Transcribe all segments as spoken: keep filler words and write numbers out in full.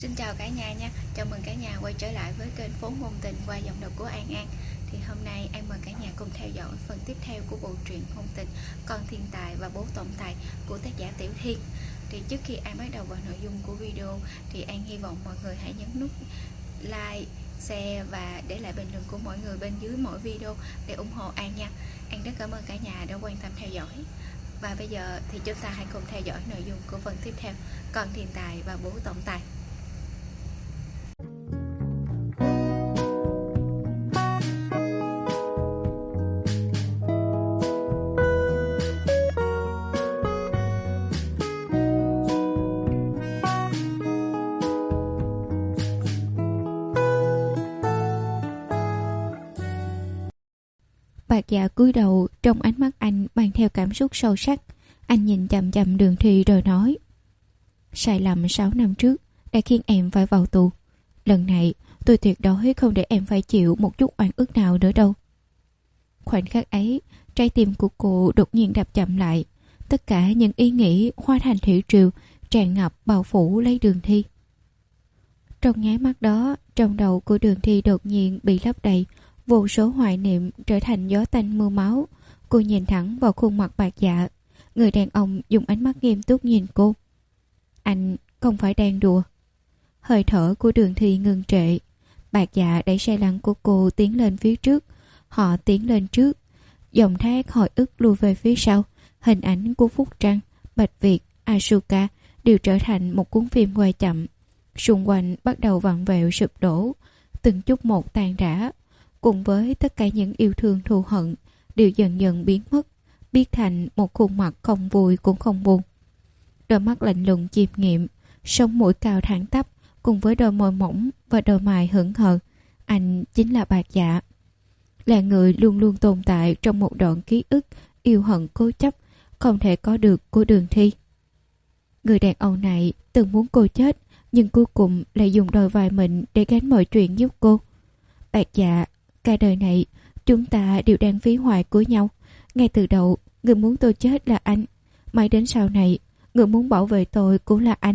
Xin chào cả nhà nha, chào mừng cả nhà quay trở lại với kênh Phố Ngôn Tình qua giọng đọc của An An. Thì hôm nay An mời cả nhà cùng theo dõi phần tiếp theo của bộ truyện ngôn tình Con Thiên Tài và Bố Tổng Tài của tác giả Tiểu Thiên. Thì trước khi An bắt đầu vào nội dung của video thì An hy vọng mọi người hãy nhấn nút like, share và để lại bình luận của mọi người bên dưới mỗi video để ủng hộ An nha. An rất cảm ơn cả nhà đã quan tâm theo dõi. Và bây giờ thì chúng ta hãy cùng theo dõi nội dung của phần tiếp theo, Con Thiên Tài và Bố Tổng Tài. Bạc Dạ cúi đầu, trong ánh mắt anh mang theo cảm xúc sâu sắc. Anh nhìn chằm chằm Đường Thi rồi nói: sai lầm sáu năm trước đã khiến em phải vào tù. Lần này tôi tuyệt đối không để em phải chịu một chút oan ức nào nữa đâu. Khoảnh khắc ấy, trái tim của cô đột nhiên đập chậm lại. Tất cả những ý nghĩ hóa thành thủy triều tràn ngập bao phủ lấy Đường Thi. Trong nháy mắt đó, trong đầu của Đường Thi đột nhiên bị lấp đầy vô số hoài niệm, trở thành gió tanh mưa máu. Cô nhìn thẳng vào khuôn mặt Bạc Dạ. Người đàn ông dùng ánh mắt nghiêm túc nhìn cô. Anh không phải đang đùa. Hơi thở của Đường Thi ngừng trệ. Bạc Dạ đẩy xe lăn của cô tiến lên phía trước. Họ tiến lên trước. Dòng thác hồi ức lùi về phía sau. Hình ảnh của Phúc Trăng, Bạch Việt, Asuka đều trở thành một cuốn phim quay chậm. Xung quanh bắt đầu vặn vẹo sụp đổ, từng chút một tan rã. Cùng với tất cả những yêu thương thù hận đều dần dần biến mất, biến thành một khuôn mặt không vui cũng không buồn. Đôi mắt lạnh lùng chiêm nghiệm, sống mũi cao thẳng tắp, cùng với đôi môi mỏng và đôi mày hững hờ, anh chính là Bạc Dạ. Là người luôn luôn tồn tại trong một đoạn ký ức yêu hận cố chấp không thể có được của Đường Thi. Người đàn ông này từng muốn cô chết, nhưng cuối cùng lại dùng đôi vai mình để gánh mọi chuyện giúp cô. Bạc Dạ, cả đời này chúng ta đều đang phí hoài của nhau. Ngay từ đầu, người muốn tôi chết là anh. Mãi đến sau này, người muốn bảo vệ tôi cũng là anh.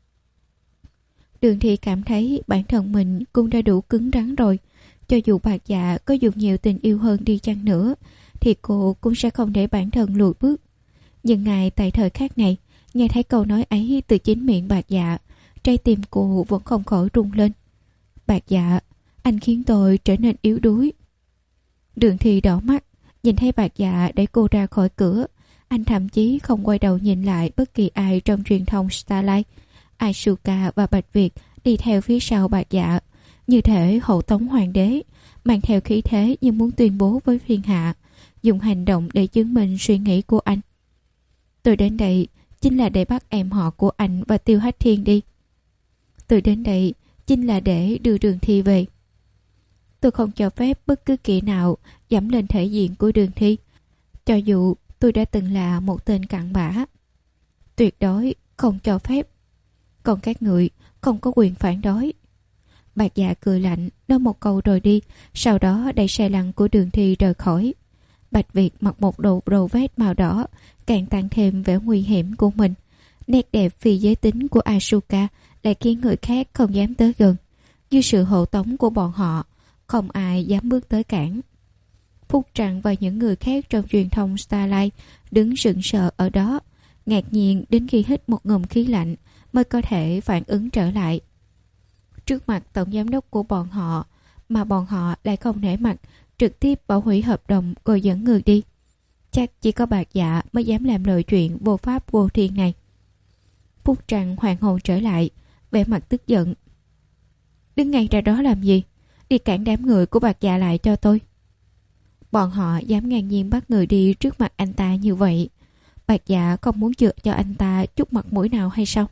Đường Thi cảm thấy bản thân mình cũng đã đủ cứng rắn rồi. Cho dù Bạc Dạ có dùng nhiều tình yêu hơn đi chăng nữa, thì cô cũng sẽ không để bản thân lùi bước. Nhưng ngay tại thời khắc này, nghe thấy câu nói ấy từ chính miệng Bạc Dạ, trái tim cô vẫn không khỏi rung lên. Bạc Dạ, anh khiến tôi trở nên yếu đuối. Đường Thi đỏ mắt, nhìn thấy Bạc Dạ đẩy cô ra khỏi cửa. Anh thậm chí không quay đầu nhìn lại bất kỳ ai trong truyền thông Starlight. Asuka và Bạch Việt đi theo phía sau Bạc Dạ, như thể hộ tống hoàng đế, mang theo khí thế như muốn tuyên bố với thiên hạ, dùng hành động để chứng minh suy nghĩ của anh. Tôi đến đây chính là để bắt em họ của anh và Tiêu Hách Thiên đi. Tôi đến đây chính là để đưa Đường Thi về. Tôi không cho phép bất cứ kẻ nào dẫm lên thể diện của Đường Thi, cho dù tôi đã từng là một tên cặn bã. Tuyệt đối không cho phép. Còn các người không có quyền phản đối. Bạc Dạ cười lạnh, nói một câu rồi đi, sau đó đẩy xe lăn của Đường Thi rời khỏi. Bạch Việt mặc một đồ đồ vest màu đỏ, càng tăng thêm vẻ nguy hiểm của mình. Nét đẹp phi giới tính của Asuka lại khiến người khác không dám tới gần. Dưới sự hộ tống của bọn họ, không ai dám bước tới cản. Phúc Trăng và những người khác trong truyền thông Starlight đứng sững sờ ở đó, ngạc nhiên đến khi hít một ngụm khí lạnh mới có thể phản ứng trở lại. Trước mặt tổng giám đốc của bọn họ, mà bọn họ lại không nể mặt, trực tiếp bảo hủy hợp đồng rồi dẫn người đi. Chắc chỉ có Bạc Dạ mới dám làm lời chuyện vô pháp vô thiên này. Phúc Trăng hoàn hồn trở lại, vẻ mặt tức giận. Đứng ngay ra đó làm gì? Đi cản đám người của Bạc Dạ lại cho tôi. Bọn họ dám ngang nhiên bắt người đi trước mặt anh ta như vậy. Bạc Dạ không muốn chừa cho anh ta chút mặt mũi nào hay sao?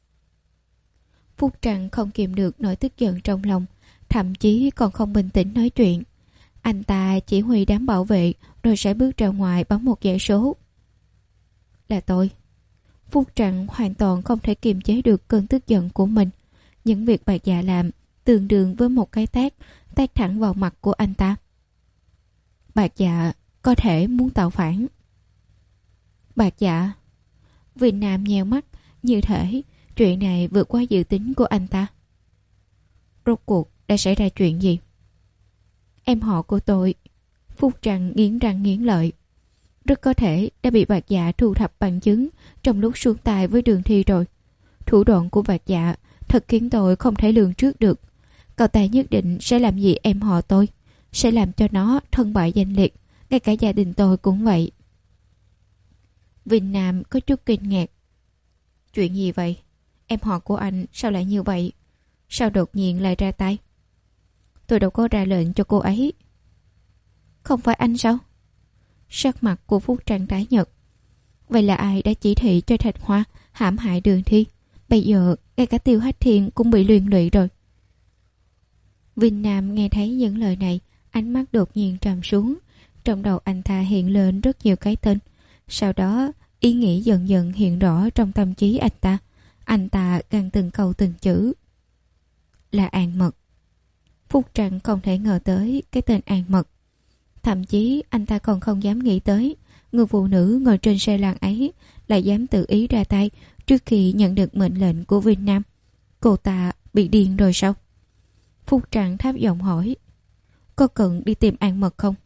Phúc Trăng không kìm được nỗi tức giận trong lòng, thậm chí còn không bình tĩnh nói chuyện. Anh ta chỉ huy đám bảo vệ rồi sẽ bước ra ngoài bấm một dãy số. Là tôi. Phúc Trăng hoàn toàn không thể kiềm chế được cơn tức giận của mình. Những việc Bạc Dạ làm tương đương với một cái tát, tát thẳng vào mặt của anh ta. Bạc Dạ có thể muốn tạo phản. Bạc Dạ. Vì Nam nheo mắt, như thể chuyện này vượt qua dự tính của anh ta. rốt cuộc đã xảy ra chuyện gì? Em họ của tôi, Phúc Trăng nghiến răng nghiến lợi, rất có thể đã bị Bạc Dạ thu thập bằng chứng trong lúc xuống tay với Đường Thi rồi. Thủ đoạn của Bạc Dạ thật khiến tôi không thể lường trước được. Cậu ta nhất định sẽ làm gì em họ tôi, sẽ làm cho nó thân bại danh liệt, ngay cả gia đình tôi cũng vậy. Vinh Nam có chút kinh ngạc. Chuyện gì vậy? Em họ của anh sao lại như vậy? Sao đột nhiên lại ra tay? Tôi đâu có ra lệnh cho cô ấy. Không phải anh sao? Sắc mặt của Phúc Trăng tái nhợt. Vậy là ai đã chỉ thị cho Thạch Hoa hãm hại Đường Thi? Bây giờ ngay cả Tiêu Hách Thiên cũng bị liên lụy rồi. Vinh Nam nghe thấy những lời này, ánh mắt đột nhiên trầm xuống. Trong đầu anh ta hiện lên rất nhiều cái tên. Sau đó ý nghĩ dần dần hiện rõ trong tâm trí anh ta. Anh ta gằn từng câu từng chữ. Là An Mật. Phúc Trăng không thể ngờ tới cái tên An Mật. Thậm chí anh ta còn không dám nghĩ tới người phụ nữ ngồi trên xe lăn ấy lại dám tự ý ra tay trước khi nhận được mệnh lệnh của Vinh Nam. Cô ta bị điên rồi sao? Phúc Trăng thấp giọng hỏi. Có cần đi tìm An Mật không?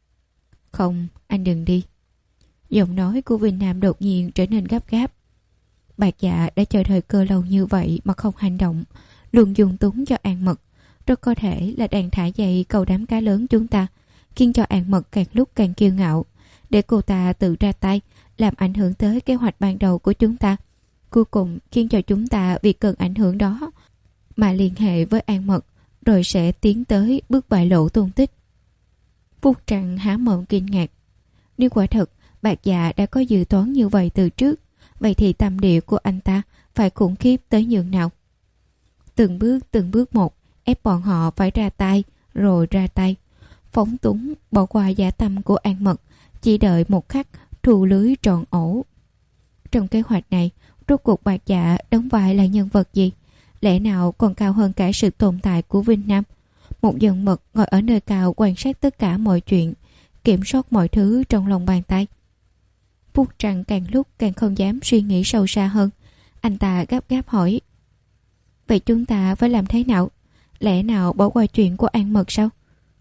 Không, anh đừng đi. Giọng nói của Vinh Nam đột nhiên trở nên gấp gáp. Bạc Dạ đã chờ thời cơ lâu như vậy mà không hành động, luôn dùng túng cho An Mật. Rất có thể là đang thả dây cầu đám cá lớn chúng ta, khiến cho An Mật càng lúc càng kiêu ngạo, để cô ta tự ra tay, làm ảnh hưởng tới kế hoạch ban đầu của chúng ta. Cuối cùng khiến cho chúng ta vì cần ảnh hưởng đó mà liên hệ với An Mật, rồi sẽ tiến tới bước bại lộ tung tích. Phúc Trăng há mồm kinh ngạc. Nếu quả thật Bạc Dạ đã có dự toán như vậy từ trước, vậy thì tâm địa của anh ta phải khủng khiếp tới nhường nào? Từng bước từng bước một ép bọn họ phải ra tay, rồi ra tay, phóng túng, bỏ qua dạ tâm của An Mật, chỉ đợi một khắc thu lưới trọn ổ. Trong kế hoạch này, rốt cuộc Bạc Dạ đóng vai là nhân vật gì? Lẽ nào còn cao hơn cả sự tồn tại của Vinh Nam? Một nhân vật ngồi ở nơi cao quan sát tất cả mọi chuyện, kiểm soát mọi thứ trong lòng bàn tay. Phúc Trăng càng lúc càng không dám suy nghĩ sâu xa hơn. Anh ta gấp gáp hỏi. Vậy chúng ta phải làm thế nào? Lẽ nào bỏ qua chuyện của An Mật sao?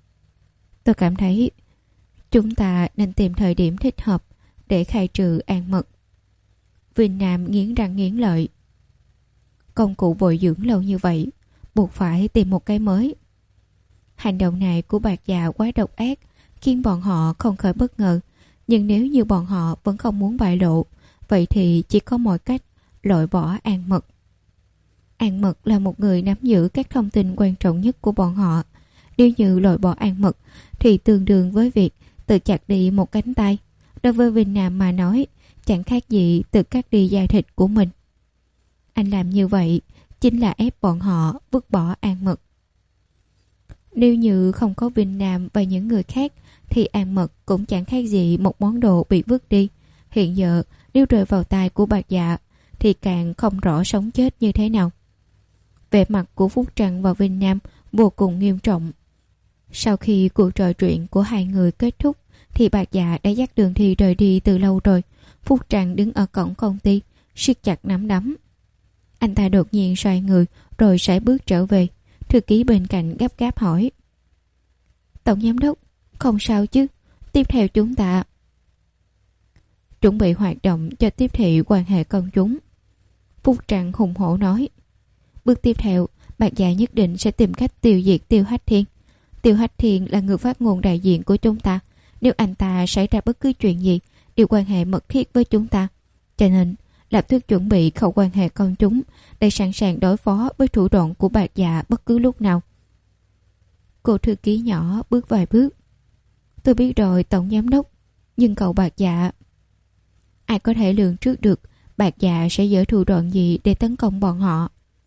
Tôi cảm thấy chúng ta nên tìm thời điểm thích hợp để khai trừ An Mật. Vinh Nam nghiến răng nghiến lợi. Công cụ bồi dưỡng lâu như vậy, buộc phải tìm một cái mới. Hành động này của Bạc Dạ quá độc ác, khiến bọn họ không khỏi bất ngờ. Nhưng nếu như bọn họ vẫn không muốn bại lộ, vậy thì chỉ có một cách, loại bỏ An Mật. An Mật là một người nắm giữ các thông tin quan trọng nhất của bọn họ. Nếu như loại bỏ An Mật thì tương đương với việc tự chặt đi một cánh tay. Đối với Vinh Nam mà nói, chẳng khác gì tự cắt đi da thịt của mình. Anh làm như vậy chính là ép bọn họ vứt bỏ An Mật. Nếu như không có Vinh Nam và những người khác thì An Mật cũng chẳng khác gì một món đồ bị vứt đi. Hiện giờ nếu rơi vào tay của Bạc Dạ thì càng không rõ sống chết như thế nào. Vẻ mặt của Phúc Trăng và Vinh Nam vô cùng nghiêm trọng. Sau khi cuộc trò chuyện của hai người kết thúc thì Bạc Dạ đã dắt Đường Thi rời đi từ lâu rồi. Phúc Trăng đứng ở cổng công ty, siết chặt nắm đấm. Anh ta đột nhiên xoay người rồi sải bước trở về. Thư ký bên cạnh gấp gáp hỏi. Tổng giám đốc, không sao chứ? Tiếp theo chúng ta chuẩn bị hoạt động cho tiếp thị quan hệ công chúng. Phúc Trăng hùng hổ nói. Bước tiếp theo, Bạc Dạ nhất định sẽ tìm cách tiêu diệt Tiêu Hách Thiên. Tiêu Hách Thiên là người phát ngôn đại diện của chúng ta. Nếu anh ta xảy ra bất cứ chuyện gì, đều quan hệ mật thiết với chúng ta. Cho nên, lập tức chuẩn bị khâu quan hệ công chúng để sẵn sàng đối phó với thủ đoạn của Bạc Dạ bất cứ lúc nào. Cô thư ký nhỏ bước vài bước. Tôi biết rồi tổng giám đốc, nhưng cậu Bạc Dạ... Ai có thể lường trước được Bạc Dạ sẽ dở thủ đoạn gì để tấn công bọn họ?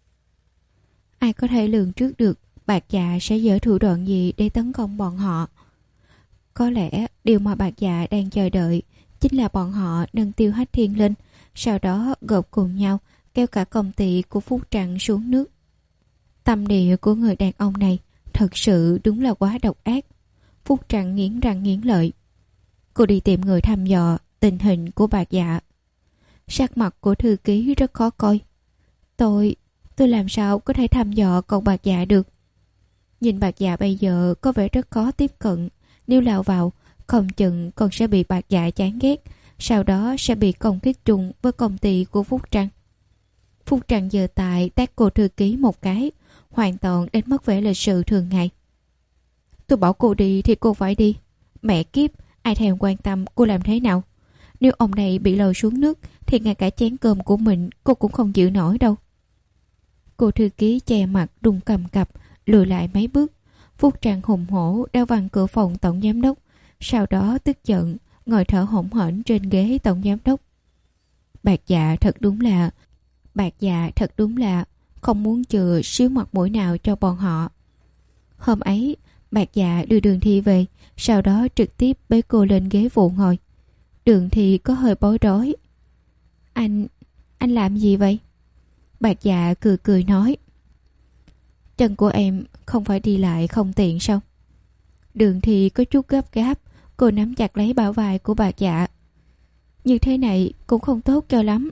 Ai có thể lường trước được Bạc Dạ sẽ dở thủ đoạn gì để tấn công bọn họ? Có lẽ điều mà Bạc Dạ đang chờ đợi chính là bọn họ nâng Tiêu Hách Thiên lên, sau đó gộp cùng nhau kéo cả công ty của Phúc Trăng xuống nước. Tâm địa của người đàn ông này thật sự đúng là quá độc ác. Phúc Trăng nghiến răng nghiến lợi. Cô đi tìm người thăm dò tình hình của Bạc Dạ. Sắc mặt của thư ký rất khó coi. Tôi, tôi làm sao có thể thăm dò cậu Bạc Dạ được? Nhìn Bạc Dạ bây giờ có vẻ rất khó tiếp cận. Nếu lao vào, không chừng còn sẽ bị Bạc Dạ chán ghét, sau đó sẽ bị công kích chung với công ty của Phúc Trăng. Phúc Trăng giơ tài tát cô thư ký một cái, hoàn toàn đánh mất vẻ lịch sự thường ngày. Tôi bảo cô đi thì cô phải đi. Mẹ kiếp, ai thèm quan tâm cô làm thế nào. Nếu ông này bị lôi xuống nước thì ngay cả chén cơm của mình cô cũng không giữ nổi đâu. Cô thư ký che mặt đùng cầm cập, lùi lại mấy bước. Phúc Trăng hùng hổ đeo văng cửa phòng tổng giám đốc, sau đó tức giận ngồi thở hổn hển trên ghế tổng giám đốc. Bạc Dạ thật đúng là Bạc Dạ thật đúng là không muốn chừa xíu mặt mũi nào cho bọn họ. Hôm ấy Bạc Dạ đưa Đường Thi về, sau đó trực tiếp bế cô lên ghế phụ ngồi. Đường Thi có hơi bối rối. Anh, anh làm gì vậy? Bạc Dạ cười cười nói. Chân của em không phải đi lại không tiện sao? Đường Thi có chút gấp gáp, cô nắm chặt lấy bả vai của Bạc Dạ. Như thế này cũng không tốt cho lắm.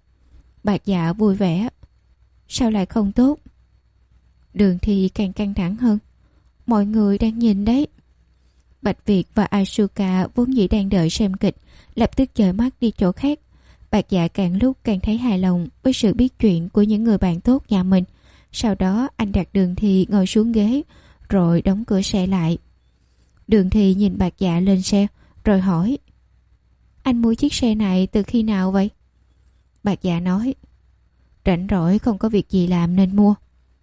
Bạc Dạ vui vẻ. Sao lại không tốt? Đường Thi càng căng thẳng hơn. Mọi người đang nhìn đấy. Bạch Việt và Asuka vốn dĩ đang đợi xem kịch, lập tức dời mắt đi chỗ khác. Bạc Dạ càng lúc càng thấy hài lòng với sự biết chuyện của những người bạn tốt nhà mình. Sau đó anh đặt Đường Thi ngồi xuống ghế, rồi đóng cửa xe lại. Đường Thi nhìn Bạc Dạ lên xe, rồi hỏi. Anh mua chiếc xe này từ khi nào vậy? Bạc Dạ nói. Rảnh rỗi không có việc gì làm nên mua.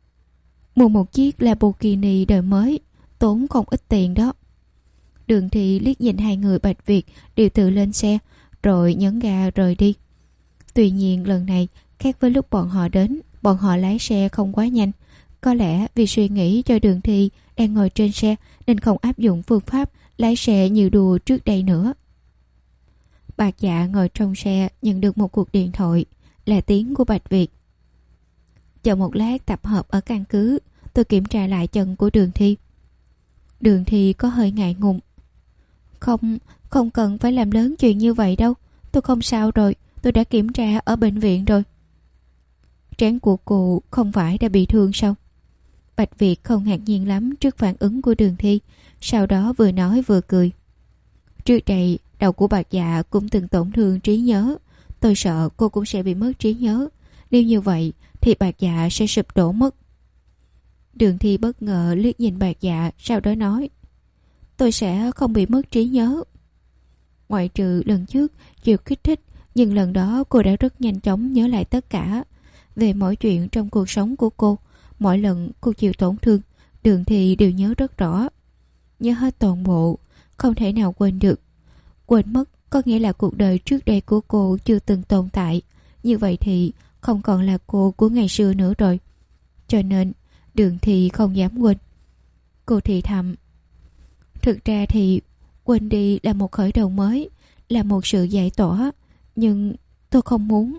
Mua một chiếc Lamborghini đời mới, tốn không ít tiền đó. Đường Thi liếc nhìn hai người Bạch Việt đều tự lên xe, rồi nhấn ga rời đi. Tuy nhiên lần này khác với lúc bọn họ đến, bọn họ lái xe không quá nhanh. Có lẽ vì suy nghĩ cho Đường Thi đang ngồi trên xe nên không áp dụng phương pháp lái xe như đùa trước đây nữa. Bạc Dạ ngồi trong xe nhận được một cuộc điện thoại, là tiếng của Bạch Việt. Chờ một lát tập hợp ở căn cứ, tôi kiểm tra lại chân của Đường Thi. Đường Thi có hơi ngại ngùng. Không, không cần phải làm lớn chuyện như vậy đâu. Tôi không sao rồi, tôi đã kiểm tra ở bệnh viện rồi. Trán của cô không phải đã bị thương sao? Bạch Việt không ngạc nhiên lắm trước phản ứng của Đường Thi, sau đó vừa nói vừa cười. Trước đây, đầu của Bạc Dạ cũng từng tổn thương trí nhớ. Tôi sợ cô cũng sẽ bị mất trí nhớ. Nếu như vậy thì Bạc Dạ sẽ sụp đổ mất. Đường Thi bất ngờ liếc nhìn Bạc Dạ, sau đó nói. Tôi sẽ không bị mất trí nhớ. Ngoại trừ lần trước chịu kích thích, nhưng lần đó cô đã rất nhanh chóng nhớ lại tất cả. Về mọi chuyện trong cuộc sống của cô, mỗi lần cô chịu tổn thương, Đường Thi đều nhớ rất rõ. Nhớ hết toàn bộ, không thể nào quên được. Quên mất có nghĩa là cuộc đời trước đây của cô chưa từng tồn tại. Như vậy thì không còn là cô của ngày xưa nữa rồi. Cho nên Đường Thi không dám quên. Cô thì thầm. Thực ra thì quên đi là một khởi đầu mới, là một sự giải tỏa. Nhưng tôi không muốn.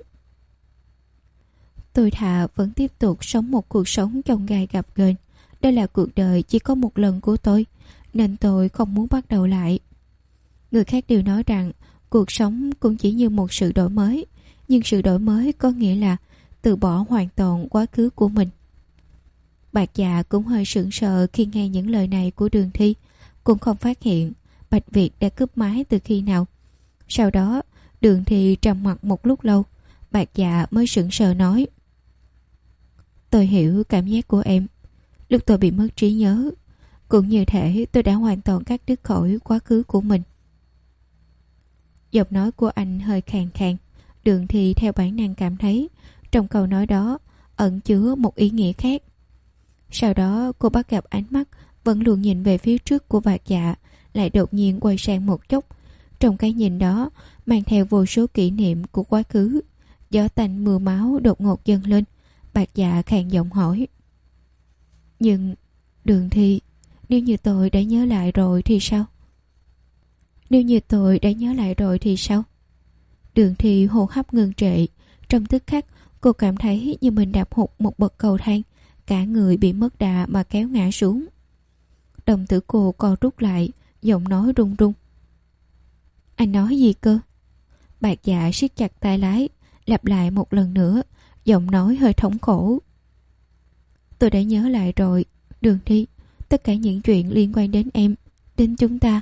Tôi thà vẫn tiếp tục sống một cuộc sống chông gai gập ghềnh. Đây là cuộc đời chỉ có một lần của tôi, nên tôi không muốn bắt đầu lại. Người khác đều nói rằng cuộc sống cũng chỉ như một sự đổi mới, nhưng sự đổi mới có nghĩa là từ bỏ hoàn toàn quá khứ của mình. Bạc Dạ cũng hơi sững sờ khi nghe những lời này của Đường Thi, cũng không phát hiện Bạch Việt đã cướp máy từ khi nào. Sau đó Đường Thi trầm mặc một lúc lâu, Bạc Dạ mới sững sờ nói. Tôi hiểu cảm giác của em. Lúc tôi bị mất trí nhớ, cũng như thể tôi đã hoàn toàn cắt đứt khỏi quá khứ của mình. Giọng nói của anh hơi khàn khàn. Đường Thi theo bản năng cảm thấy trong câu nói đó ẩn chứa một ý nghĩa khác. Sau đó cô bắt gặp ánh mắt vẫn luôn nhìn về phía trước của Bạc Dạ, lại đột nhiên quay sang một chút. Trong cái nhìn đó mang theo vô số kỷ niệm của quá khứ. Gió tanh mưa máu đột ngột dâng lên. Bạc Dạ khàn giọng hỏi. Nhưng Đường Thi, nếu như tôi đã nhớ lại rồi thì sao? Nếu như tôi đã nhớ lại rồi thì sao? Đường Thi hô hấp ngưng trệ. Trong tức khắc cô cảm thấy như mình đạp hụt một bậc cầu thang, cả người bị mất đà mà kéo ngã xuống. Đồng tử cô co rút lại, giọng nói run run. Anh nói gì cơ? Bạc Dạ siết chặt tay lái, lặp lại một lần nữa, giọng nói hơi thống khổ. Tôi đã nhớ lại rồi, Đường Thi, tất cả những chuyện liên quan đến em, đến chúng ta.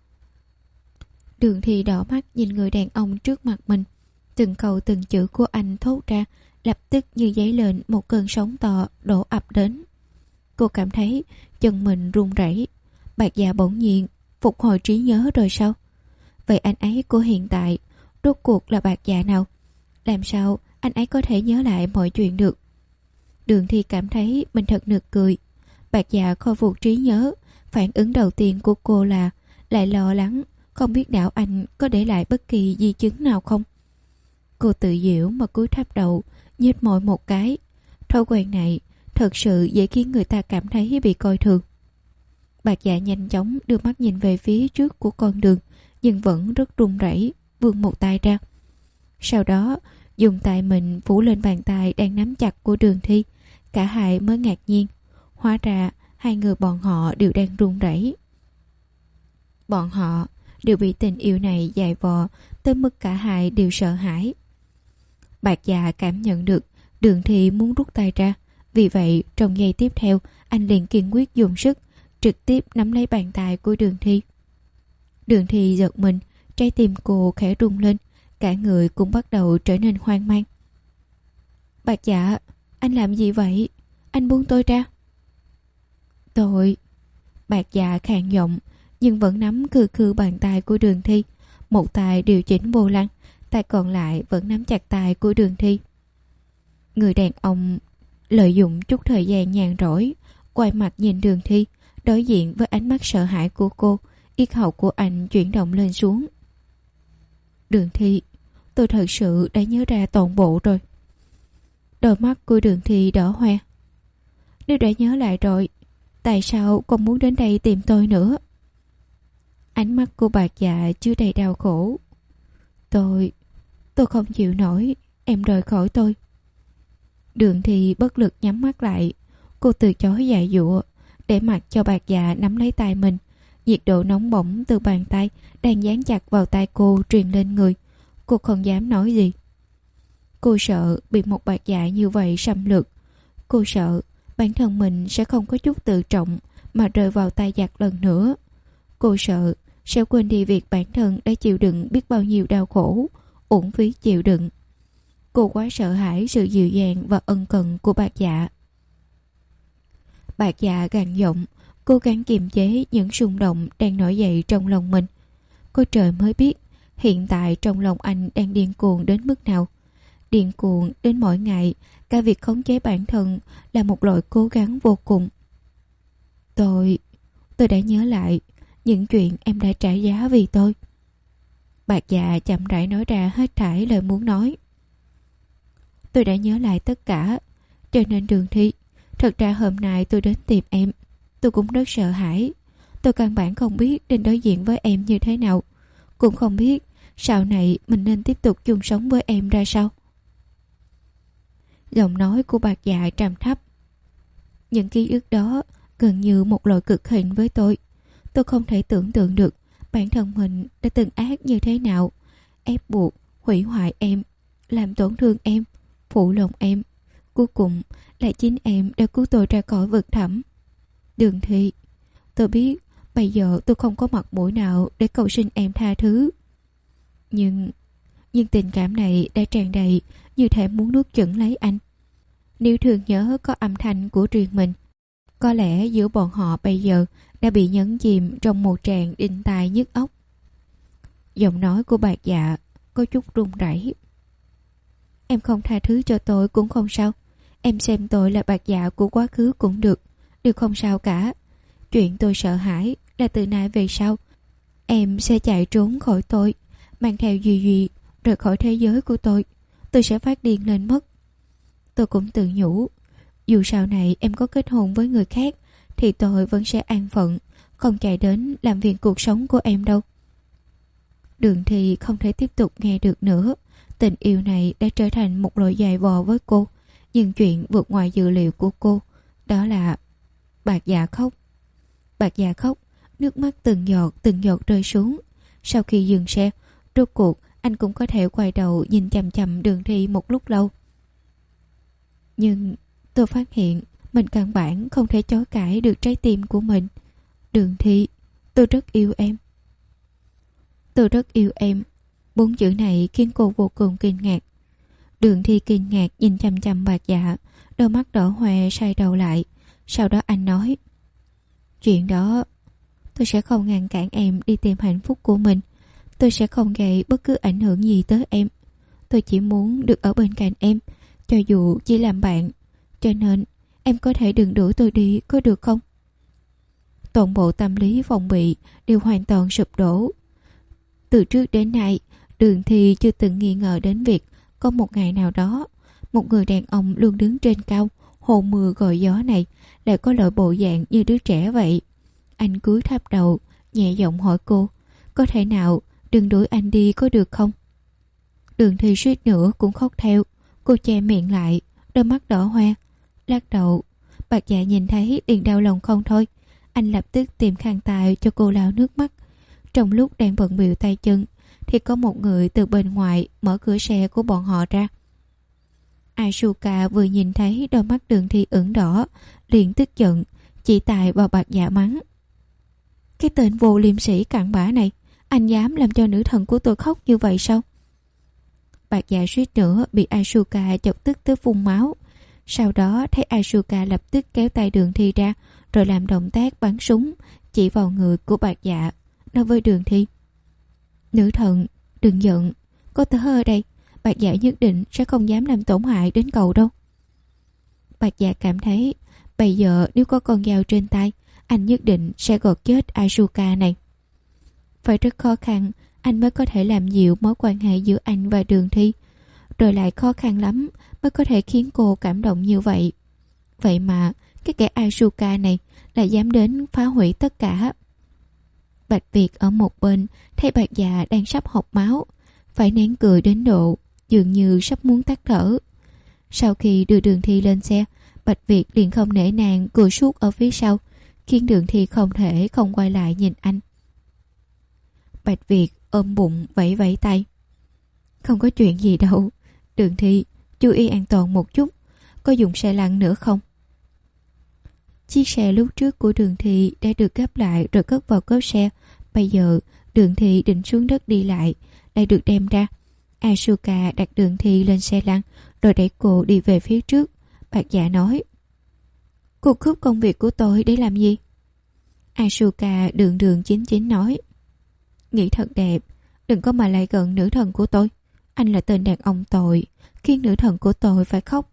Đường Thi đỏ mắt nhìn người đàn ông trước mặt mình. Từng câu từng chữ của anh thốt ra lập tức như dấy lên một cơn sóng to đổ ập đến. Cô cảm thấy chân mình run rẩy. Bạc Dạ bỗng nhiên phục hồi trí nhớ rồi sao? Vậy anh ấy của hiện tại rốt cuộc là Bạc Dạ nào? Làm sao anh ấy có thể nhớ lại mọi chuyện được? Đường Thi cảm thấy mình thật nực cười. Bạc Dạ khôi phục trí nhớ. Phản ứng đầu tiên của cô là lại lo lắng không biết não anh có để lại bất kỳ di chứng nào không. Cô tự giễu mà cúi thấp đầu, nhếch môi một cái. Thói quen này thật sự dễ khiến người ta cảm thấy bị coi thường. Bạc Dạ nhanh chóng đưa mắt nhìn về phía trước của con đường, nhưng vẫn rất run rẩy, vươn một tay ra. Sau đó dùng tay mình phủ lên bàn tay đang nắm chặt của Đường Thi. Cả hai mới ngạc nhiên, hóa ra hai người bọn họ đều đang run rẩy. Bọn họ đều bị tình yêu này dày vò tới mức cả hai đều sợ hãi. Bạc Dạ cảm nhận được Đường Thi muốn rút tay ra, vì vậy trong giây tiếp theo anh liền kiên quyết dùng sức trực tiếp nắm lấy bàn tay của Đường Thi. Đường Thi giật mình, trái tim cô khẽ rung lên, cả người cũng bắt đầu trở nên hoang mang. Bạc Dạ, anh làm gì vậy? Anh buông tôi ra. Tôi... Bạc Dạ khàn giọng, nhưng vẫn nắm khư khư bàn tay của Đường Thi. Một tay điều chỉnh vô lăng, tay còn lại vẫn nắm chặt tay của Đường Thi. Người đàn ông lợi dụng chút thời gian nhàn rỗi, quay mặt nhìn Đường Thi, đối diện với ánh mắt sợ hãi của cô. Yết hầu của anh chuyển động lên xuống. Đường Thi, tôi thật sự đã nhớ ra toàn bộ rồi. Đôi mắt của Đường Thi đỏ hoe. Nếu đã nhớ lại rồi, tại sao còn muốn đến đây tìm tôi nữa? Ánh mắt của Bạc Dạ chứa đầy đau khổ. Tôi... tôi không chịu nổi em rời khỏi tôi. Đường Thi bất lực nhắm mắt lại. Cô từ chối dại dụa, để mặc cho Bạc Dạ nắm lấy tay mình. Nhiệt độ nóng bỏng từ bàn tay đang dán chặt vào tay cô truyền lên người. Cô không dám nói gì. Cô sợ bị một Bạc Dạ như vậy xâm lược. Cô sợ bản thân mình sẽ không có chút tự trọng mà rơi vào tay giặc lần nữa. Cô sợ sẽ quên đi việc bản thân đã chịu đựng biết bao nhiêu đau khổ, uổng phí chịu đựng. Cô quá sợ hãi sự dịu dàng và ân cần của Bạc Dạ. Bạc Dạ gằn giọng, cố gắng kiềm chế những xung động đang nổi dậy trong lòng mình. Cô trời mới biết hiện tại trong lòng anh đang điên cuồng đến mức nào. Điên cuồng đến mỗi ngày, cả việc khống chế bản thân là một loại cố gắng vô cùng. Tôi... tôi đã nhớ lại những chuyện em đã trả giá vì tôi. Bạc Dạ chậm rãi nói ra hết thảy lời muốn nói. Tôi đã nhớ lại tất cả. Cho nên Đường Thi, thật ra hôm nay tôi đến tìm em, tôi cũng rất sợ hãi. Tôi căn bản không biết nên đối diện với em như thế nào, cũng không biết sau này mình nên tiếp tục chung sống với em ra sao. Giọng nói của Bạc Dạ trầm thấp. Những ký ức đó gần như một loại cực hình với tôi. Tôi không thể tưởng tượng được bản thân mình đã từng ác như thế nào, ép buộc, hủy hoại em, làm tổn thương em, phụ lòng em. Cuối cùng lại chính em đã cứu tôi ra khỏi vực thẳm. Đường Thi, tôi biết bây giờ tôi không có mặt mũi nào để cầu xin em tha thứ. Nhưng Nhưng tình cảm này đã tràn đầy như thể muốn nuốt chửng lấy anh. Nếu thường nhớ có âm thanh của riêng mình, có lẽ giữa bọn họ bây giờ đã bị nhấn chìm trong một tràng đinh tai nhức óc. Giọng nói của Bạc Dạ có chút run rẩy. Em không tha thứ cho tôi cũng không sao. Em xem tôi là Bạc Dạ của quá khứ cũng được, đều không sao cả. Chuyện tôi sợ hãi là từ nay về sau em sẽ chạy trốn khỏi tôi, mang theo Duy Duy rời khỏi thế giới của tôi. Tôi sẽ phát điên lên mất. Tôi cũng tự nhủ, dù sau này em có kết hôn với người khác thì tôi vẫn sẽ an phận, không chạy đến làm phiền cuộc sống của em đâu. Đường Thi không thể tiếp tục nghe được nữa. Tình yêu này đã trở thành một loại dài vò với cô. Nhưng chuyện vượt ngoài dự liệu của cô, đó là Bạc Dạ khóc. Bạc Dạ khóc, nước mắt từng giọt từng giọt rơi xuống. Sau khi dừng xe, rốt cuộc anh cũng có thể quay đầu nhìn chằm chằm Đường Thi một lúc lâu. Nhưng tôi phát hiện Mình căn bản không thể chối cãi được trái tim của mình. Đường Thi, tôi rất yêu em. Tôi rất yêu em. Bốn chữ này khiến cô vô cùng kinh ngạc. Đường Thi kinh ngạc nhìn chăm chăm Bạc Dạ, đôi mắt đỏ hoe xoay đầu lại. Sau đó anh nói, chuyện đó tôi sẽ không ngăn cản em đi tìm hạnh phúc của mình. Tôi sẽ không gây bất cứ ảnh hưởng gì tới em. Tôi chỉ muốn được ở bên cạnh em, cho dù chỉ làm bạn. Cho nên em có thể đừng đuổi tôi đi, có được không? Toàn bộ tâm lý phòng bị đều hoàn toàn sụp đổ. Từ trước đến nay, Đường Thi chưa từng nghi ngờ đến việc có một ngày nào đó, một người đàn ông luôn đứng trên cao, hồ mưa gọi gió này lại có loại bộ dạng như đứa trẻ vậy. Anh cúi thấp đầu, nhẹ giọng hỏi cô, có thể nào đừng đuổi anh đi có được không? Đường Thi suýt nữa cũng khóc theo. Cô che miệng lại, đôi mắt đỏ hoe, lắc đầu. Bạc Dạ nhìn thấy liền đau lòng không thôi. Anh lập tức tìm khăn tay cho cô lau nước mắt. Trong lúc đang bận bịu tay chân thì có một người từ bên ngoài mở cửa xe của bọn họ ra. Asuka vừa nhìn thấy đôi mắt Đường Thi ửng đỏ, liền tức giận chỉ tay vào Bạc Dạ mắng, cái tên vô liêm sỉ cặn bã này, anh dám làm cho nữ thần của tôi khóc như vậy sao? Bạc Dạ suýt nữa bị Asuka chọc tức tới phun máu. Sau đó thấy Asuka lập tức kéo tay Đường Thi ra, rồi làm động tác bắn súng chỉ vào người của Bạc Dạ, nói với Đường Thi, nữ thần đừng giận, có tớ ở đây, Bạc Dạ nhất định sẽ không dám làm tổn hại đến cậu đâu. Bạc Dạ cảm thấy bây giờ nếu có con dao trên tay, anh nhất định sẽ gọt chết Asuka này. Phải rất khó khăn anh mới có thể làm dịu mối quan hệ giữa anh và Đường Thi, rồi lại khó khăn lắm mới có thể khiến cô cảm động như vậy. Vậy mà cái kẻ Asuka này lại dám đến phá hủy tất cả. Bạch Việt ở một bên thấy Bạc Dạ đang sắp hộc máu, phải nén cười đến độ dường như sắp muốn tắt thở. Sau khi đưa Đường Thi lên xe, Bạch Việt liền không nể nang cười suốt ở phía sau, khiến Đường Thi không thể không quay lại nhìn anh. Bạch Việt ôm bụng vẫy vẫy tay, không có chuyện gì đâu, Đường Thi chú ý an toàn một chút, có dùng xe lăn nữa không? Chiếc xe lúc trước của Đường Thi đã được gấp lại rồi cất vào cốp xe. Bây giờ Đường Thi định xuống đất đi lại lại được đem ra. Asuka đặt Đường Thi lên xe lăn rồi đẩy cô đi về phía trước. Bạc Dạ nói, cô cướp công việc của tôi để làm gì? Asuka đường đường chính chính nói, nghĩ thật đẹp, đừng có mà lại gần nữ thần của tôi. Anh là tên đàn ông tội, khiến nữ thần của tôi phải khóc.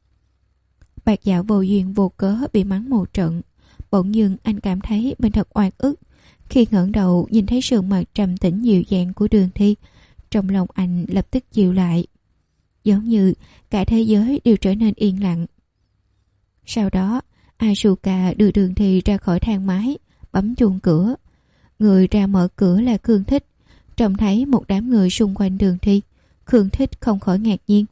Bạc Dạ vô duyên vô cớ bị mắng một trận. Bỗng dưng anh cảm thấy mình thật oan ức. Khi ngẩng đầu nhìn thấy sườn mặt trầm tĩnh dịu dàng của Đường Thi, trong lòng anh lập tức dịu lại, giống như cả thế giới đều trở nên yên lặng. Sau đó Asuka đưa Đường Thi ra khỏi thang máy, bấm chuông cửa. Người ra mở cửa là Khương Thích. Trông thấy một đám người xung quanh Đường Thi, Khương Thích không khỏi ngạc nhiên.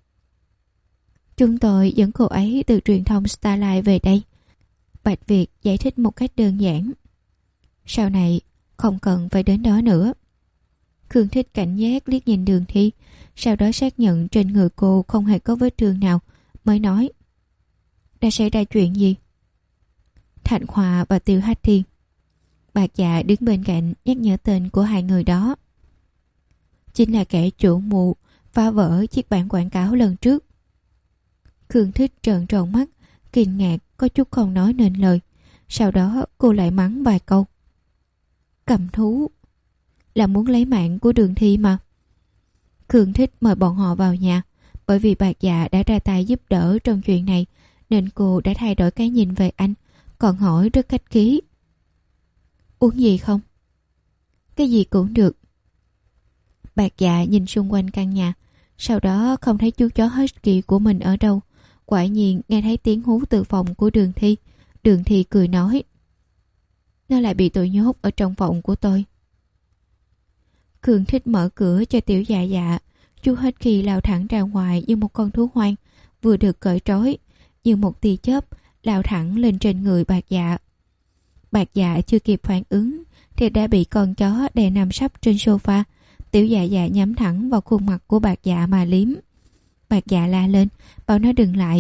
Chúng tôi dẫn cô ấy từ truyền thông Starlight về đây. Bạch Việt giải thích một cách đơn giản. Sau này không cần phải đến đó nữa. Khương Thích cảnh giác liếc nhìn Đường Thi, sau đó xác nhận trên người cô không hề có vết thương nào, mới nói, đã xảy ra chuyện gì? Thạnh Hòa và Tiêu Hách Thiên. Bạc Dạ đứng bên cạnh nhắc nhở tên của hai người đó. Chính là kẻ chủ mưu phá vỡ chiếc bản quảng cáo lần trước. Khương Thích trợn tròn mắt, kinh ngạc có chút không nói nên lời. Sau đó cô lại mắng vài câu. Cầm thú, là muốn lấy mạng của Đường Thi mà. Khương Thích mời bọn họ vào nhà. Bởi vì Bạc Dạ đã ra tay giúp đỡ trong chuyện này, nên cô đã thay đổi cái nhìn về anh, còn hỏi rất khách khí. Uống gì không? Cái gì cũng được. Bạc Dạ nhìn xung quanh căn nhà, sau đó không thấy chú chó husky của mình ở đâu. Quả nhiên nghe thấy tiếng hú từ phòng của Đường Thi. Đường Thi cười nói, nó lại bị tôi nhốt ở trong phòng của tôi. Khương Thích mở cửa cho Tiểu Dạ Dạ. Chú husky lao thẳng ra ngoài như một con thú hoang vừa được cởi trói, như một tia chớp lao thẳng lên trên người Bạc Dạ. Bạc Dạ chưa kịp phản ứng thì đã bị con chó đè nằm sấp trên sofa. Tiểu Dạ Dạ nhắm thẳng vào khuôn mặt của Bạc Dạ mà liếm. Bạc Dạ la lên bảo nó đừng lại,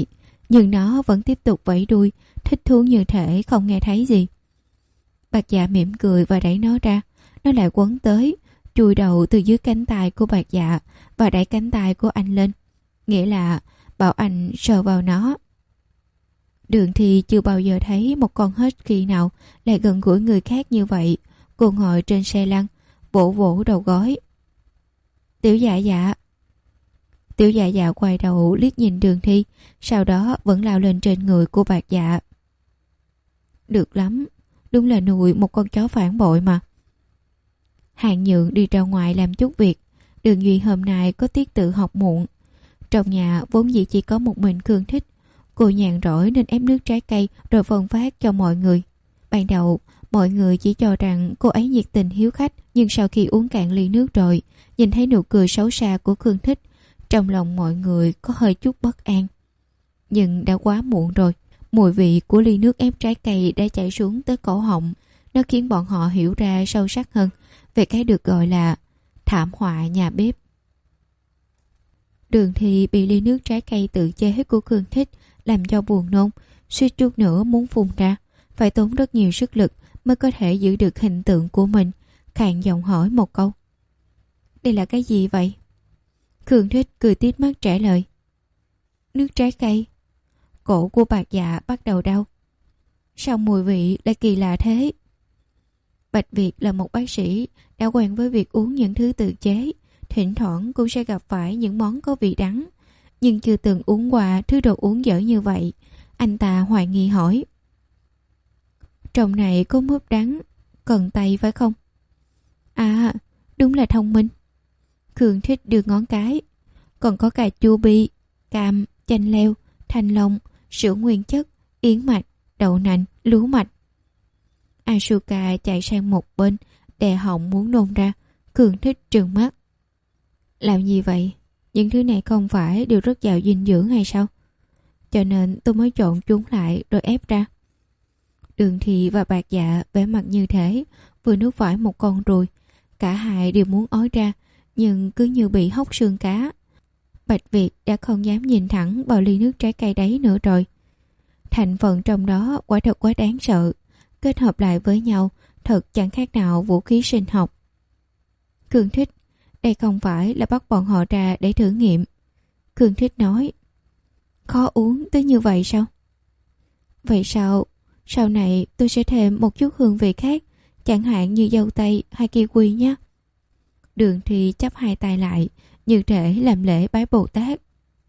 nhưng nó vẫn tiếp tục vẫy đuôi, thích thú như thể không nghe thấy gì. Bạc Dạ mỉm cười và đẩy nó ra. Nó lại quấn tới, chui đầu từ dưới cánh tay của Bạc Dạ và đẩy cánh tay của anh lên, nghĩa là bảo anh sờ vào nó. Đường Thi chưa bao giờ thấy một con husky nào lại gần gũi người khác như vậy. Cô ngồi trên xe lăn, vỗ vỗ đầu gối. Tiểu Dạ Dạ. Tiểu Dạ Dạ quay đầu liếc nhìn Đường Thi, sau đó vẫn lao lên trên người của Bạc Dạ. Được lắm, đúng là nuôi một con chó phản bội mà. Hàng Nhượng đi ra ngoài làm chút việc. Đường Duy hôm nay có tiết tự học muộn. Trong nhà vốn dĩ chỉ có một mình Khương Thích. Cô nhàn rỗi nên ép nước trái cây rồi phân phát cho mọi người. Ban đầu mọi người chỉ cho rằng cô ấy nhiệt tình hiếu khách, nhưng sau khi uống cạn ly nước rồi, nhìn thấy nụ cười xấu xa của Khương Thích, trong lòng mọi người có hơi chút bất an. Nhưng đã quá muộn rồi. Mùi vị của ly nước ép trái cây đã chảy xuống tới cổ họng. Nó khiến bọn họ hiểu ra sâu sắc hơn về cái được gọi là thảm họa nhà bếp. Đường Thi bị ly nước trái cây tự chế của Khương Thích làm cho buồn nôn, suýt chút nữa muốn phun ra. Phải tốn rất nhiều sức lực mới có thể giữ được hình tượng của mình. Khàn giọng hỏi một câu. Đây là cái gì vậy? Khương Thích cười tít mắt trả lời. Nước trái cây. Cổ của Bạc Dạ bắt đầu đau. Sao mùi vị lại kỳ lạ thế? Bạch Việt là một bác sĩ đã quen với việc uống những thứ tự chế. Thỉnh thoảng cũng sẽ gặp phải những món có vị đắng, nhưng chưa từng uống qua thứ đồ uống dở như vậy. Anh ta hoài nghi hỏi. Trong này có mướp đắng, cần tay phải không? À, đúng là thông minh. Khương Thích đưa ngón cái. Còn có cà chua bi, cam, chanh leo, thanh long, sữa nguyên chất, yến mạch, đậu nành, lúa mạch. Asuka chạy sang một bên, đè họng muốn nôn ra. Khương Thích trừng mắt. Làm gì vậy? Những thứ này không phải đều rất giàu dinh dưỡng hay sao? Cho nên tôi mới trộn chúng lại rồi ép ra. Đường Thị và Bạc Dạ vẻ mặt như thế, vừa nuốt phải một con ruồi. Cả hai đều muốn ói ra, nhưng cứ như bị hóc xương cá. Bạch Việt đã không dám nhìn thẳng vào ly nước trái cây đấy nữa rồi. Thành phần trong đó quả thật quá đáng sợ. Kết hợp lại với nhau, thật chẳng khác nào vũ khí sinh học. Khương Thích, đây không phải là bắt bọn họ ra để thử nghiệm. Khương Thích nói. Khó uống tới như vậy sao? Vậy sao? Sau này tôi sẽ thêm một chút hương vị khác, chẳng hạn như dâu tây hay kiwi nhé. Đường Thì chắp hai tay lại, như thể làm lễ bái Bồ Tát.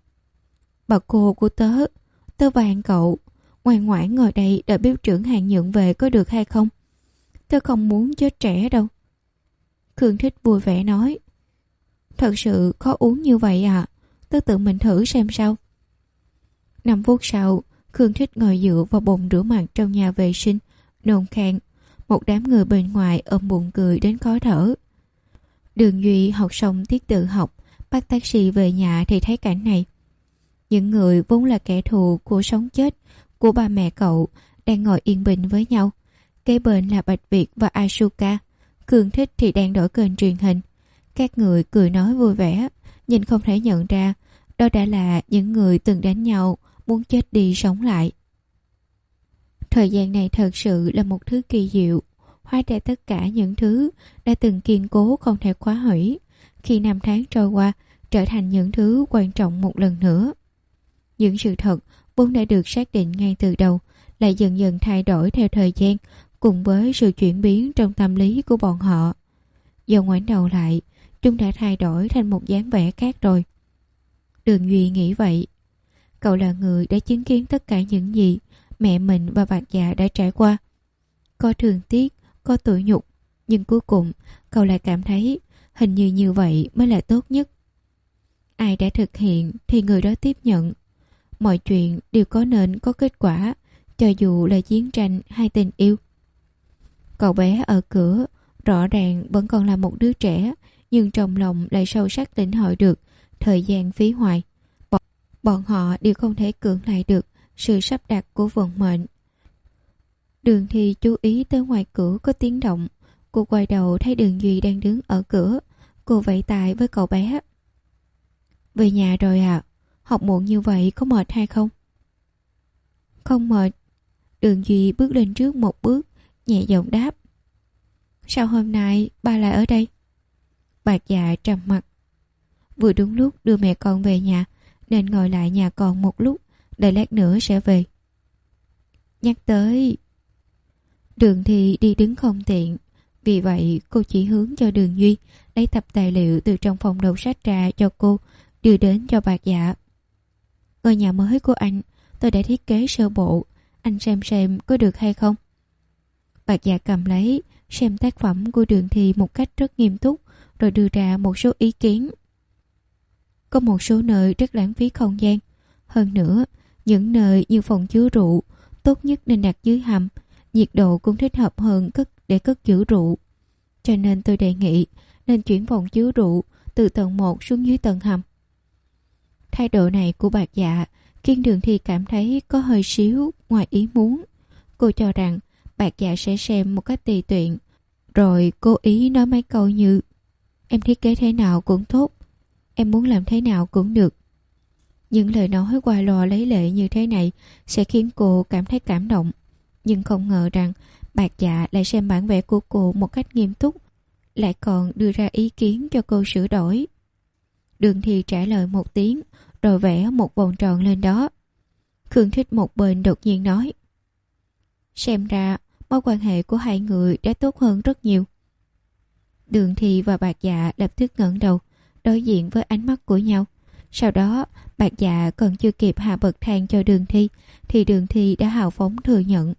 Bà cô của tớ, tớ van cậu, ngoan ngoãn ngồi đây đợi bếp trưởng Hàng Nhượng về có được hay không? Tớ không muốn chết trẻ đâu. Khương Thích vui vẻ nói. Thật sự khó uống như vậy à? Tớ tự mình thử xem sao. Năm phút sau, Khương Thích ngồi dựa vào bồn rửa mặt trong nhà vệ sinh, nôn khan. Một đám người bên ngoài ôm bụng cười đến khó thở. Đường Duy học xong tiết tự học, bắt taxi về nhà thì thấy cảnh này. Những người vốn là kẻ thù của sống chết của ba mẹ cậu đang ngồi yên bình với nhau. Kế bên là Bạch Việt và Asuka. Khương Thích thì đang đổi kênh truyền hình. Các người cười nói vui vẻ, nhìn không thể nhận ra đó đã là những người từng đánh nhau, muốn chết đi sống lại. Thời gian này thật sự là một thứ kỳ diệu. Hóa ra tất cả những thứ đã từng kiên cố không thể khóa hủy, khi năm tháng trôi qua trở thành những thứ quan trọng một lần nữa. Những sự thật vốn đã được xác định ngay từ đầu lại dần dần thay đổi theo thời gian, cùng với sự chuyển biến trong tâm lý của bọn họ. Giờ ngoảnh đầu lại, chúng đã thay đổi thành một dáng vẻ khác rồi. Đường Duy nghĩ vậy. Cậu là người đã chứng kiến tất cả những gì mẹ mình và Bạc Dạ đã trải qua. Có thương tiếc, có tủi nhục, nhưng cuối cùng cậu lại cảm thấy hình như như vậy mới là tốt nhất. Ai đã thực hiện thì người đó tiếp nhận. Mọi chuyện đều có nên có kết quả, cho dù là chiến tranh hay tình yêu. Cậu bé ở cửa rõ ràng vẫn còn là một đứa trẻ, nhưng trong lòng lại sâu sắc lĩnh hội được thời gian phí hoài. Bọn, bọn họ đều không thể cưỡng lại được sự sắp đặt của vận mệnh. Đường Thì chú ý tới ngoài cửa có tiếng động. Cô quay đầu thấy Đường Duy đang đứng ở cửa. Cô vẫy tay với cậu bé. Về nhà rồi à? Học muộn như vậy có mệt hay không? không mệt. Đường Duy bước lên trước một bước, nhẹ giọng đáp. Sao hôm nay ba lại ở đây? Bạc Dạ trầm mặt. Vừa đúng lúc đưa mẹ con về nhà, nên ngồi lại nhà con một lúc, đợi lát nữa sẽ về. Nhắc tới... Đường Thi đi đứng không tiện, vì vậy cô chỉ hướng cho Đường Duy lấy tập tài liệu từ trong phòng đọc sách ra cho cô, đưa đến cho Bạc Dạ. Ngôi nhà mới của anh tôi đã thiết kế sơ bộ, anh xem xem có được hay không. Bạc Dạ cầm lấy, xem tác phẩm của Đường Thi một cách rất nghiêm túc, rồi đưa ra một số ý kiến. Có một số nơi rất lãng phí không gian. Hơn nữa, những nơi như phòng chứa rượu tốt nhất nên đặt dưới hầm, nhiệt độ cũng thích hợp hơn cất để cất giữ rượu. Cho nên tôi đề nghị nên chuyển phòng chứa rượu từ tầng một xuống dưới tầng hầm. Thái độ này của Bạc Dạ khiến Đường Thi cảm thấy có hơi xíu ngoài ý muốn. Cô cho rằng Bạc Dạ sẽ xem một cách tùy tiện, rồi cố ý nói mấy câu như: em thiết kế thế nào cũng tốt, em muốn làm thế nào cũng được. Những lời nói qua loa lấy lệ như thế này sẽ khiến cô cảm thấy cảm động. Nhưng không ngờ rằng Bạc Dạ lại xem bản vẽ của cô một cách nghiêm túc, lại còn đưa ra ý kiến cho cô sửa đổi. Đường Thi trả lời một tiếng, rồi vẽ một vòng tròn lên đó. Khương Thích một bên đột nhiên nói: xem ra mối quan hệ của hai người đã tốt hơn rất nhiều. Đường Thi và Bạc Dạ lập tức ngẩng đầu, đối diện với ánh mắt của nhau. Sau đó Bạc Dạ còn chưa kịp hạ bậc thang cho Đường Thi, thì Đường Thi đã hào phóng thừa nhận: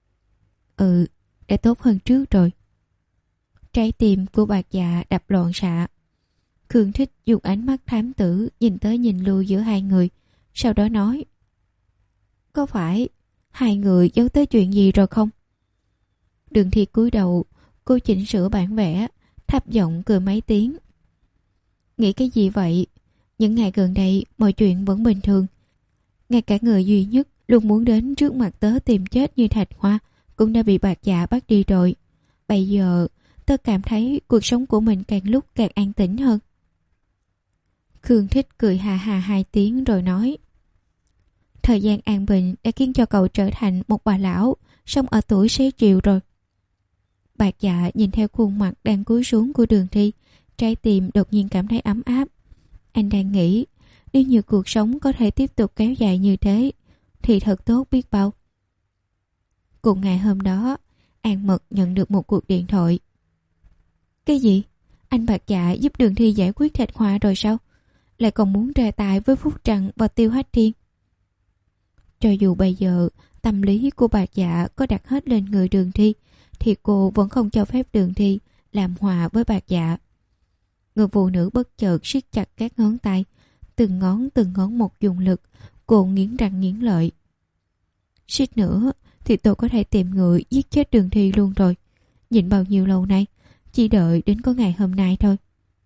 Ừ, đã tốt hơn trước rồi. Trái tim của Bạc Dạ đập loạn xạ. Khương Thích dùng ánh mắt thám tử nhìn tới nhìn lui giữa hai người, sau đó nói: có phải hai người giấu tới chuyện gì rồi không? Đường Thi cúi đầu, cô chỉnh sửa bản vẽ, thấp giọng cười mấy tiếng. Nghĩ cái gì vậy? Những ngày gần đây mọi chuyện vẫn bình thường. Ngay cả người duy nhất luôn muốn đến trước mặt tớ tìm chết như Thạch Hoa cũng đã bị Bạc Dạ bắt đi rồi. Bây giờ tớ cảm thấy cuộc sống của mình càng lúc càng an tĩnh hơn. Khương Thích cười hà hà hai tiếng rồi nói: thời gian an bình đã khiến cho cậu trở thành một bà lão sống ở tuổi xế chiều rồi. Bạc Dạ nhìn theo khuôn mặt đang cúi xuống của Đường Thi, trái tim đột nhiên cảm thấy ấm áp. Anh đang nghĩ, nếu như cuộc sống có thể tiếp tục kéo dài như thế thì thật tốt biết bao. Cùng ngày hôm đó, An Mật nhận được một cuộc điện thoại. Cái gì? Anh Bạc Dạ giúp Đường Thi giải quyết Thạch Hoa rồi sao? Lại còn muốn ra tay với Phúc Trần và Tiêu Hách Thiên. Cho dù bây giờ tâm lý của Bạc Dạ có đặt hết lên người Đường Thi, thì cô vẫn không cho phép Đường Thi làm hòa với Bạc Dạ. Người phụ nữ bất chợt siết chặt các ngón tay, từng ngón từng ngón một dùng lực. Cô nghiến răng nghiến lợi. Suýt nữa thì tôi có thể tìm người giết chết Đường Thi luôn rồi. Nhìn bao nhiêu lâu nay, chỉ đợi đến có ngày hôm nay thôi.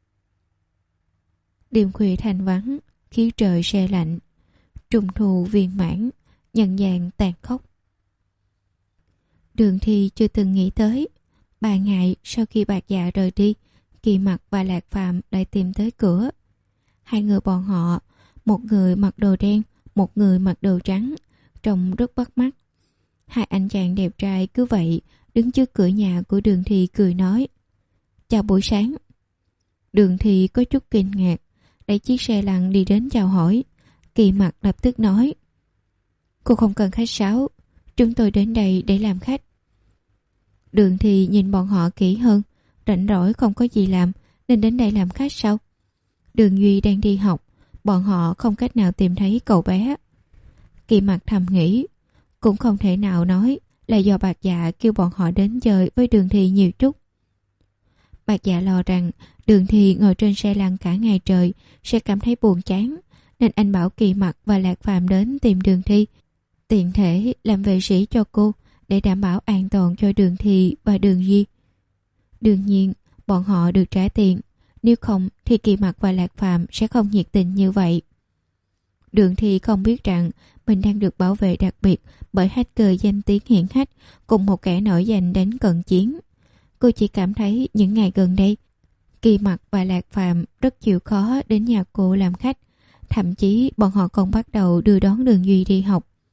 Đêm khuya thanh vắng, khí trời se lạnh. Trung thu viên mãn, nhân gian tàn khốc. Đường Thi chưa từng nghĩ tới, ba ngày sau khi Bạc Dạ rời đi, Kỳ Mặc và Lạc Phàm lại tìm tới cửa. Hai người bọn họ, một người mặc đồ đen, một người mặc đồ trắng, trông rất bắt mắt. Hai anh chàng đẹp trai cứ vậy đứng trước cửa nhà của Đường Thi cười nói: chào buổi sáng. Đường Thi có chút kinh ngạc, đẩy chiếc xe lăn đi đến chào hỏi. Kỳ Mặc lập tức nói: cô không cần khách sáo, chúng tôi đến đây để làm khách. Đường Thi nhìn bọn họ kỹ hơn, rảnh rỗi không có gì làm nên đến đây làm khách sao? Đường Duy đang đi học, bọn họ không cách nào tìm thấy cậu bé. Kỳ Mặc thầm nghĩ, cũng không thể nào nói là do Bạc Dạ kêu bọn họ đến chơi với Đường Thi nhiều chút. Bạc Dạ lo rằng Đường Thi ngồi trên xe lăn cả ngày trời sẽ cảm thấy buồn chán, nên anh bảo Kỳ Mặc và Lạc Phàm đến tìm Đường Thi, tiện thể làm vệ sĩ cho cô để đảm bảo an toàn cho Đường Thi và Đường Duy. Đương nhiên bọn họ được trả tiền, nếu không thì Kỳ Mặc và Lạc Phàm sẽ không nhiệt tình như vậy. Đường Thi không biết rằng mình đang được bảo vệ đặc biệt bởi hacker danh tiếng hiển hách cùng một kẻ nổi danh đến cận chiến. Cô chỉ cảm thấy những ngày gần đây Kỳ Mặc và Lạc Phàm rất chịu khó đến nhà cô làm khách, thậm chí bọn họ còn bắt đầu đưa đón Đường Duy đi học.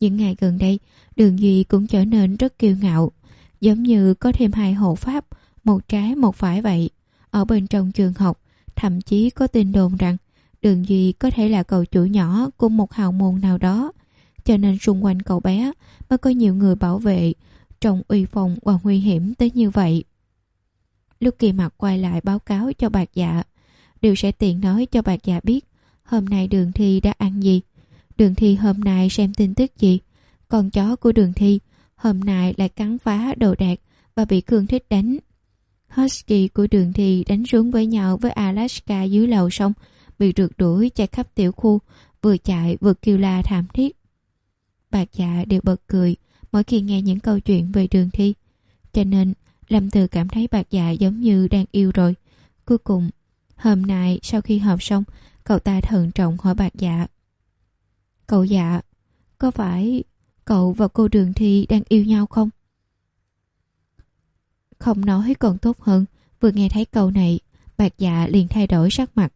Những ngày gần đây, Đường Duy cũng trở nên rất kiêu ngạo, giống như có thêm hai hộ pháp, một trái một phải vậy. Ở bên trong trường học, thậm chí có tin đồn rằng Đường Duy có thể là cậu chủ nhỏ của một hào môn nào đó, cho nên xung quanh cậu bé mới có nhiều người bảo vệ, trông uy phong và nguy hiểm tới như vậy. Lúc Kỳ Mặc quay lại báo cáo cho Bạc Dạ, đều sẽ tiện nói cho Bạc Dạ biết hôm nay Đường Thi đã ăn gì, Đường Thi hôm nay xem tin tức gì. Con chó của Đường Thi hôm nay lại cắn phá đồ đạc và bị Khương Thích đánh. Husky của Đường Thi đánh xuống với nhau với Alaska dưới lầu xong, bị rượt đuổi chạy khắp tiểu khu, vừa chạy vừa kêu la thảm thiết. Bạc Dạ đều bật cười mỗi khi nghe những câu chuyện về Đường Thi, cho nên Lâm Từ cảm thấy Bạc Dạ giống như đang yêu rồi. Cuối cùng, hôm nay sau khi họp xong, cậu ta thận trọng hỏi Bạc Dạ: "Cậu Dạ, có phải cậu và cô Đường Thi đang yêu nhau không?" Không nói còn tốt hơn, vừa nghe thấy câu này, Bạc Dạ liền thay đổi sắc mặt.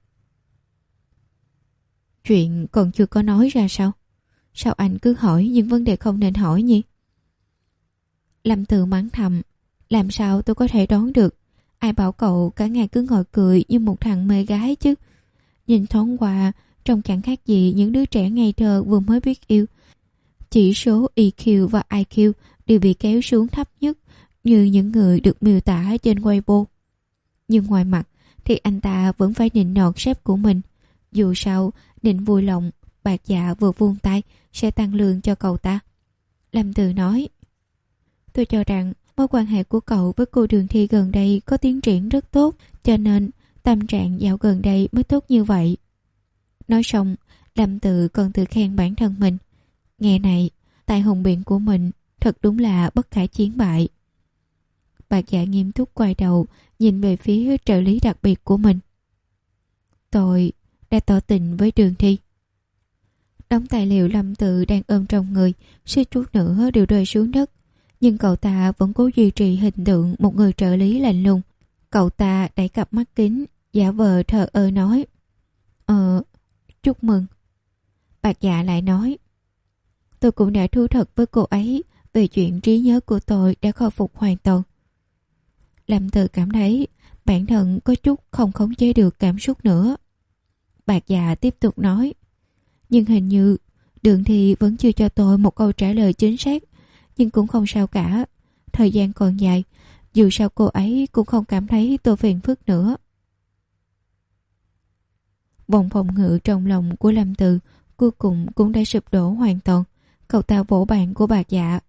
"Chuyện còn chưa có nói ra sao? Sao anh cứ hỏi những vấn đề không nên hỏi nhỉ?" Lâm Từ mắng thầm: "Làm sao tôi có thể đoán được? Ai bảo cậu cả ngày cứ ngồi cười như một thằng mê gái chứ? Nhìn thoáng qua, trông chẳng khác gì những đứa trẻ ngây thơ vừa mới biết yêu. Chỉ số e quy và i kiu đều bị kéo xuống thấp nhất, như những người được miêu tả trên Weibo. Nhưng ngoài mặt thì anh ta vẫn phải nịnh nọt sếp của mình. Dù sao, nịnh vui lòng, Bạc Dạ vừa vuông tay sẽ tăng lương cho cậu ta." Lâm Từ nói: "Tôi cho rằng mối quan hệ của cậu với cô Đường Thi gần đây có tiến triển rất tốt, cho nên tâm trạng dạo gần đây mới tốt như vậy." Nói xong, Lâm Từ còn tự khen bản thân mình. Nghe này, tài hùng biện của mình thật đúng là bất khả chiến bại. Bạc Dạ nghiêm túc quay đầu nhìn về phía trợ lý đặc biệt của mình. "Tôi đã tỏ tình với Đường Thi." Đống tài liệu Lâm Từ đang ôm trong người suýt chút nữa đều rơi xuống đất, nhưng cậu ta vẫn cố duy trì hình tượng một người trợ lý lạnh lùng. Cậu ta đẩy cặp mắt kính, giả vờ thờ ơ nói: Ờ, chúc mừng." Bạc Dạ lại nói: "Tôi cũng đã thú thật với cô ấy về chuyện trí nhớ của tôi đã khôi phục hoàn toàn." Lâm Từ cảm thấy bản thân có chút không khống chế được cảm xúc nữa. Bạc Dạ tiếp tục nói: "Nhưng hình như Đường Thi vẫn chưa cho tôi một câu trả lời chính xác, nhưng cũng không sao cả. Thời gian còn dài, dù sao cô ấy cũng không cảm thấy tôi phiền phức nữa." Vòng phòng ngự trong lòng của Lâm Từ cuối cùng cũng đã sụp đổ hoàn toàn. Cậu ta vỗ bàn của Bạc Dạ: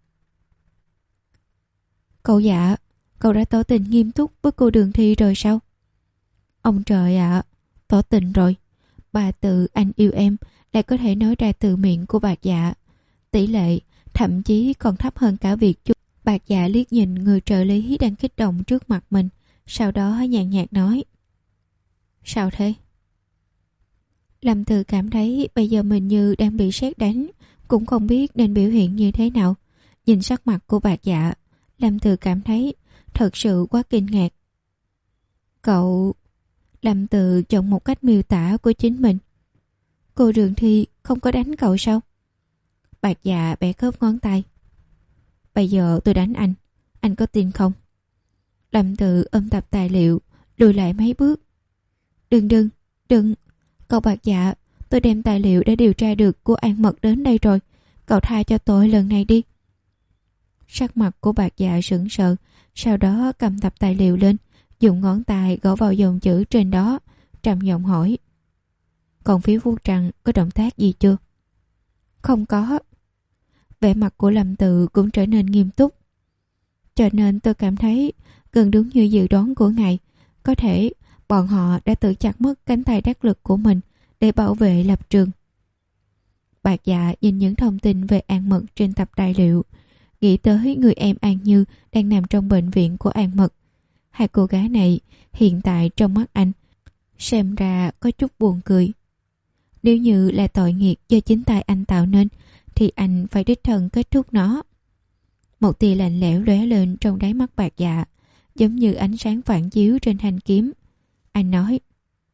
"Cậu Dạ, cậu đã tỏ tình nghiêm túc với cô Đường Thi rồi sao?" "Ông trời ạ, à, tỏ tình rồi." Ba từ "anh yêu em" lại có thể nói ra từ miệng của Bạc Dạ. Tỷ lệ thậm chí còn thấp hơn cả việc chút. Bạc Dạ liếc nhìn người trợ lý đang kích động trước mặt mình, sau đó nhàn nhạt nói: "Sao thế?" Lâm Từ cảm thấy bây giờ mình như đang bị sét đánh, cũng không biết nên biểu hiện như thế nào. Nhìn sắc mặt của Bạc Dạ, Lâm Từ cảm thấy thật sự quá kinh ngạc. "Cậu..." Lâm Từ chọn một cách miêu tả của chính mình. "Cô Đường Thi không có đánh cậu sao?" Bạc Dạ bẻ khớp ngón tay: "Bây giờ tôi đánh anh, anh có tin không?" Lâm Từ ôm tập tài liệu, lùi lại mấy bước. "Đừng đừng, đừng, cậu Bạc Dạ, tôi đem tài liệu đã điều tra được của An Mật đến đây rồi, cậu tha cho tôi lần này đi." Sắc mặt của Bạc Dạ sững sờ, sau đó cầm tập tài liệu lên, dùng ngón tay gõ vào dòng chữ trên đó, trầm giọng hỏi: "Còn phía Phúc Trăng có động tác gì chưa?" "Không có." Vẻ mặt của Lâm Từ cũng trở nên nghiêm túc. "Cho nên tôi cảm thấy gần đúng như dự đoán của ngài, có thể bọn họ đã tự chặt mất cánh tay đắc lực của mình để bảo vệ lập trường." Bạc Dạ nhìn những thông tin về An Mật trên tập tài liệu, nghĩ tới người em An Như đang nằm trong bệnh viện của An Mật. Hai cô gái này hiện tại trong mắt anh xem ra có chút buồn cười. Nếu như là tội nghiệt do chính tay anh tạo nên, thì anh phải đích thân kết thúc nó. Một tia lạnh lẽo lóe lên trong đáy mắt Bạc Dạ, giống như ánh sáng phản chiếu trên thanh kiếm. Anh nói: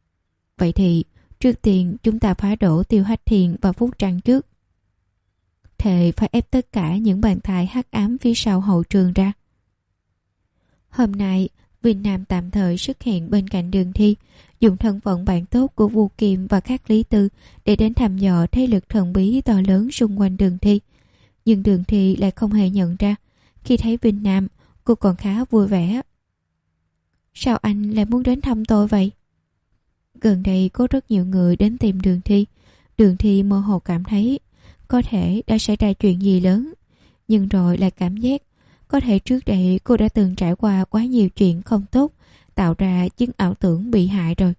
"Vậy thì trước tiên chúng ta phá đổ Tiêu Hách Thiền và Phúc Trăng trước." thề phải ép tất cả những bàn tay hắc ám phía sau hậu trường ra. Hôm nay, Vinh Nam tạm thời xuất hiện bên cạnh Đường Thi, dùng thân phận bạn tốt của Vu Kiệm và các Lý Tư để đến thăm dò thế lực thần bí to lớn xung quanh Đường Thi. Nhưng Đường Thi lại không hề nhận ra. Khi thấy Vinh Nam, cô còn khá vui vẻ. Sao anh lại muốn đến thăm tôi vậy? Gần đây có rất nhiều người đến tìm Đường Thi. Đường Thi mơ hồ cảm thấy có thể đã xảy ra chuyện gì lớn, nhưng rồi lại cảm giác có thể trước đây cô đã từng trải qua quá nhiều chuyện không tốt, tạo ra chứng ảo tưởng bị hại rồi.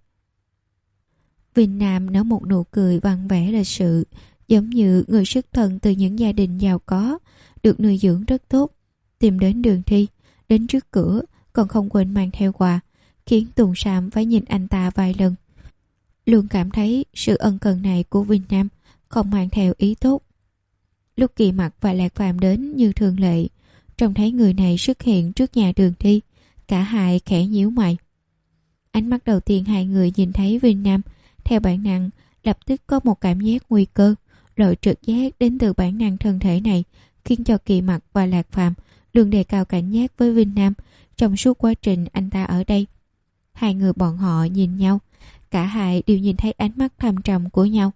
Vinh Nam nở một nụ cười văn vẻ lịch sự, giống như người xuất thân từ những gia đình giàu có, được nuôi dưỡng rất tốt, tìm đến Đường Thi, đến trước cửa còn không quên mang theo quà, khiến Tùng Sam phải nhìn anh ta vài lần. Luôn cảm thấy sự ân cần này của Vinh Nam không mang theo ý tốt. Lúc Kỳ Mặc và Lạc Phàm đến như thường lệ, trông thấy người này xuất hiện trước nhà Đường Thi, cả hai khẽ nhíu mày. Ánh mắt đầu tiên hai người nhìn thấy Vinh Nam, theo bản năng lập tức có một cảm giác nguy cơ. Loại trực giác đến từ bản năng thân thể này khiến cho Kỳ Mặc và Lạc Phàm luôn đề cao cảnh giác với Vinh Nam trong suốt quá trình anh ta ở đây. Hai người bọn họ nhìn nhau, cả hai đều nhìn thấy ánh mắt thâm trầm của nhau.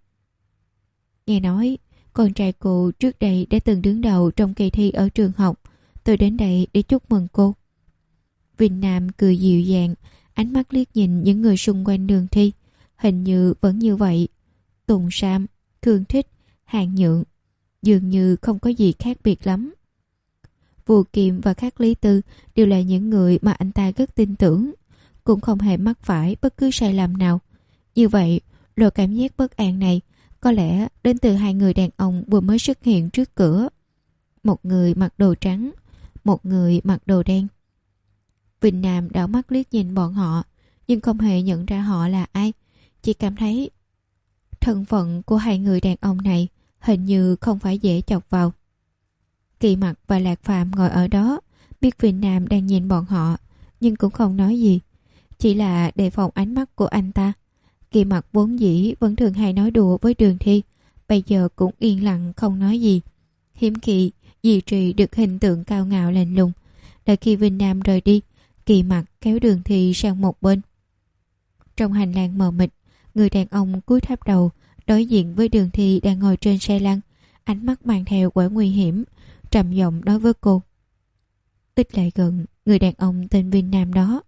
Nghe nói con trai cô trước đây đã từng đứng đầu trong kỳ thi ở trường học, tôi đến đây để chúc mừng cô. Vinh Nam cười dịu dàng, ánh mắt liếc nhìn những người xung quanh Đường Thi, hình như vẫn như vậy. Tùng Sam, Khương Thích, Hàn Nhượng dường như không có gì khác biệt lắm. Vu Kiệm và các Lý Tư đều là những người mà anh ta rất tin tưởng, cũng không hề mắc phải bất cứ sai lầm nào. Như vậy, loại cảm giác bất an này có lẽ đến từ hai người đàn ông vừa mới xuất hiện trước cửa. Một người mặc đồ trắng, một người mặc đồ đen. Vinh Nam đảo mắt liếc nhìn bọn họ, nhưng không hề nhận ra họ là ai, chỉ cảm thấy thân phận của hai người đàn ông này hình như không phải dễ chọc vào. Kỳ Mặc và Lạc Phàm ngồi ở đó, biết Vinh Nam đang nhìn bọn họ, nhưng cũng không nói gì, chỉ là đề phòng ánh mắt của anh ta. Kỳ Mặc vốn dĩ vẫn thường hay nói đùa với Đường Thi, bây giờ cũng yên lặng không nói gì. Hiếm khi duy trì được hình tượng cao ngạo lạnh lùng. Đợi khi Vinh Nam rời đi, Kỳ Mặc kéo Đường Thi sang một bên. Trong hành lang mờ mịt, người đàn ông cúi thấp đầu đối diện với Đường Thi đang ngồi trên xe lăn, ánh mắt mang theo vẻ nguy hiểm, trầm giọng nói với cô. Ít lại gần người đàn ông tên Vinh Nam đó.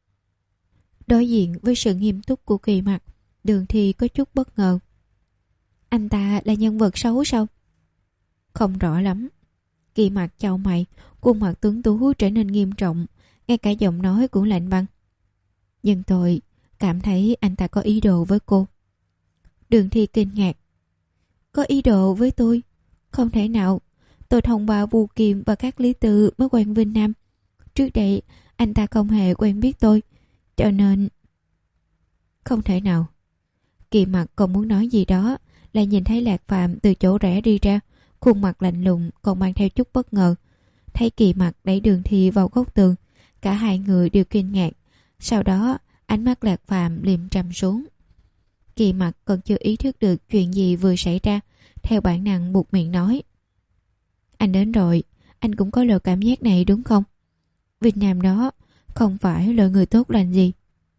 Đối diện với sự nghiêm túc của Kỳ Mặc, Đường Thi có chút bất ngờ. Anh ta là nhân vật xấu sao? Không rõ lắm. Kỳ Mặc chau mày, khuôn mặt tuấn tú trở nên nghiêm trọng, ngay cả giọng nói cũng lạnh băng. Nhưng tôi cảm thấy anh ta có ý đồ với cô. Đường Thi kinh ngạc. Có ý đồ với tôi? Không thể nào. Tôi thông báo Vu Kiệm và các Lý Tư mới quen Vinh Nam. Trước đây anh ta không hề quen biết tôi, cho nên... Không thể nào. Kỳ Mặc còn muốn nói gì đó, lại nhìn thấy Lạc Phàm từ chỗ rẽ đi ra, khuôn mặt lạnh lùng còn mang theo chút bất ngờ. Thấy Kỳ Mặc đẩy Đường Thi vào góc tường, cả hai người đều kinh ngạc. Sau đó ánh mắt Lạc Phàm liềm trầm xuống. Kỳ Mặc còn chưa ý thức được chuyện gì vừa xảy ra, theo bản năng buộc miệng nói. Anh đến rồi, anh cũng có loại cảm giác này đúng không? Việt Nam đó không phải loại người tốt lành gì.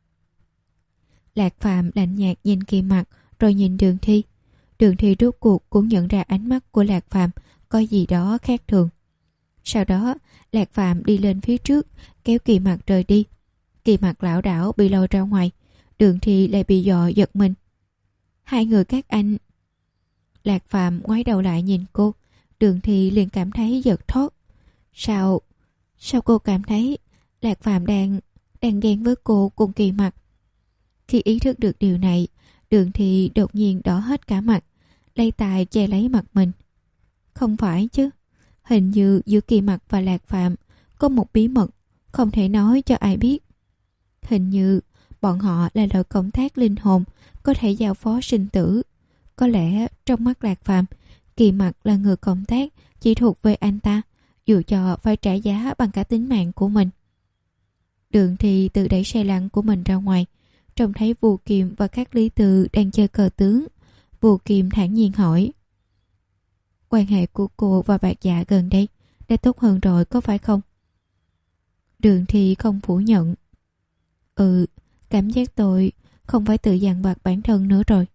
Lạc Phàm lạnh nhạt nhìn Kỳ Mặc rồi nhìn Đường Thi. Đường Thi rốt cuộc cũng nhận ra ánh mắt của Lạc Phàm có gì đó khác thường. Sau đó Lạc Phàm đi lên phía trước, kéo Kỳ Mặc rời đi. Kỳ Mặc lảo đảo bị lôi ra ngoài, Đường Thi lại bị dọa giật mình. Hai người các anh. Lạc Phàm ngoái đầu lại nhìn cô, Đường Thi liền cảm thấy giật thót. Sao, sao cô cảm thấy Lạc Phàm đang đang ghen với cô cùng Kỳ Mặc? Khi ý thức được điều này, Đường Thi đột nhiên đỏ hết cả mặt, lấy tay che lấy mặt mình. Không phải chứ, hình như giữa Kỳ Mặc và Lạc Phàm có một bí mật không thể nói cho ai biết. Hình như bọn họ là đội cộng tác linh hồn, có thể giao phó sinh tử. Có lẽ trong mắt Lạc Phàm, Kỳ Mặc là người cộng tác chỉ thuộc về anh ta, dù cho phải trả giá bằng cả tính mạng của mình. Đường Thi tự đẩy xe lăn của mình ra ngoài, trông thấy Vu Kiệm và các Lý Tư đang chơi cờ tướng. Vu Kiệm thản nhiên hỏi. quan hệ của cô và Bạc Dạ gần đây đã tốt hơn rồi có phải không? Đường Thi không phủ nhận. Ừ, cảm giác tôi không phải tự dằn vặt bản thân nữa rồi.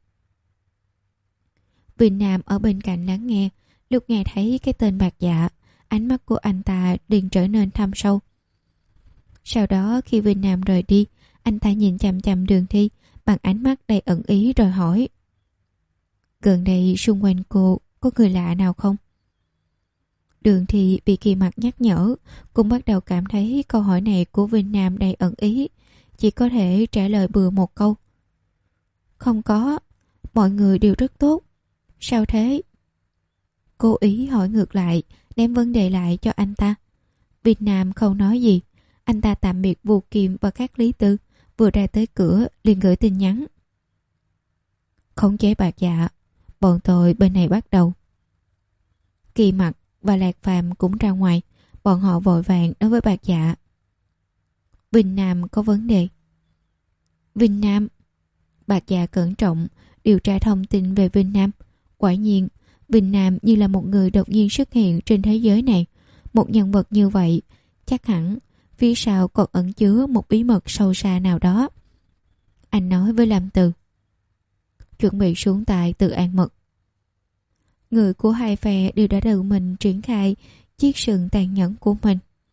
Vinh Nam ở bên cạnh lắng nghe. Lúc nghe thấy cái tên Bạc Dạ, ánh mắt của anh ta liền trở nên thâm sâu. Sau đó khi Vinh Nam rời đi, anh ta nhìn chằm chằm Đường Thi bằng ánh mắt đầy ẩn ý rồi hỏi: gần đây xung quanh cô có người lạ nào không? Đường Thi bị Kỳ Mặc nhắc nhở, cũng bắt đầu cảm thấy câu hỏi này của Vinh Nam đầy ẩn ý, chỉ có thể trả lời bừa một câu: không có, mọi người đều rất tốt. Sao thế? Cố ý hỏi ngược lại, đem vấn đề lại cho anh ta. Vinh Nam không nói gì. Anh ta tạm biệt Vu Kiềm và các Lý Tư, vừa ra tới cửa liền gửi tin nhắn: khống chế Bạc Dạ, bọn tôi bên này bắt đầu. Kỳ Mặc và Lạc Phàm cũng ra ngoài. Bọn họ vội vàng nói với Bạc Dạ: Vinh Nam có vấn đề. Vinh Nam? Bạc Dạ cẩn trọng điều tra thông tin về Vinh Nam. Quả nhiên Vinh Nam như là một người đột nhiên xuất hiện trên thế giới này. Một nhân vật như vậy chắc hẳn phía sau còn ẩn chứa một bí mật sâu xa nào đó. Anh nói với Lâm Từ: chuẩn bị xuống tại Từ An Mật. Người của hai phe đều đã tự mình triển khai chiếc sừng tàn nhẫn của mình.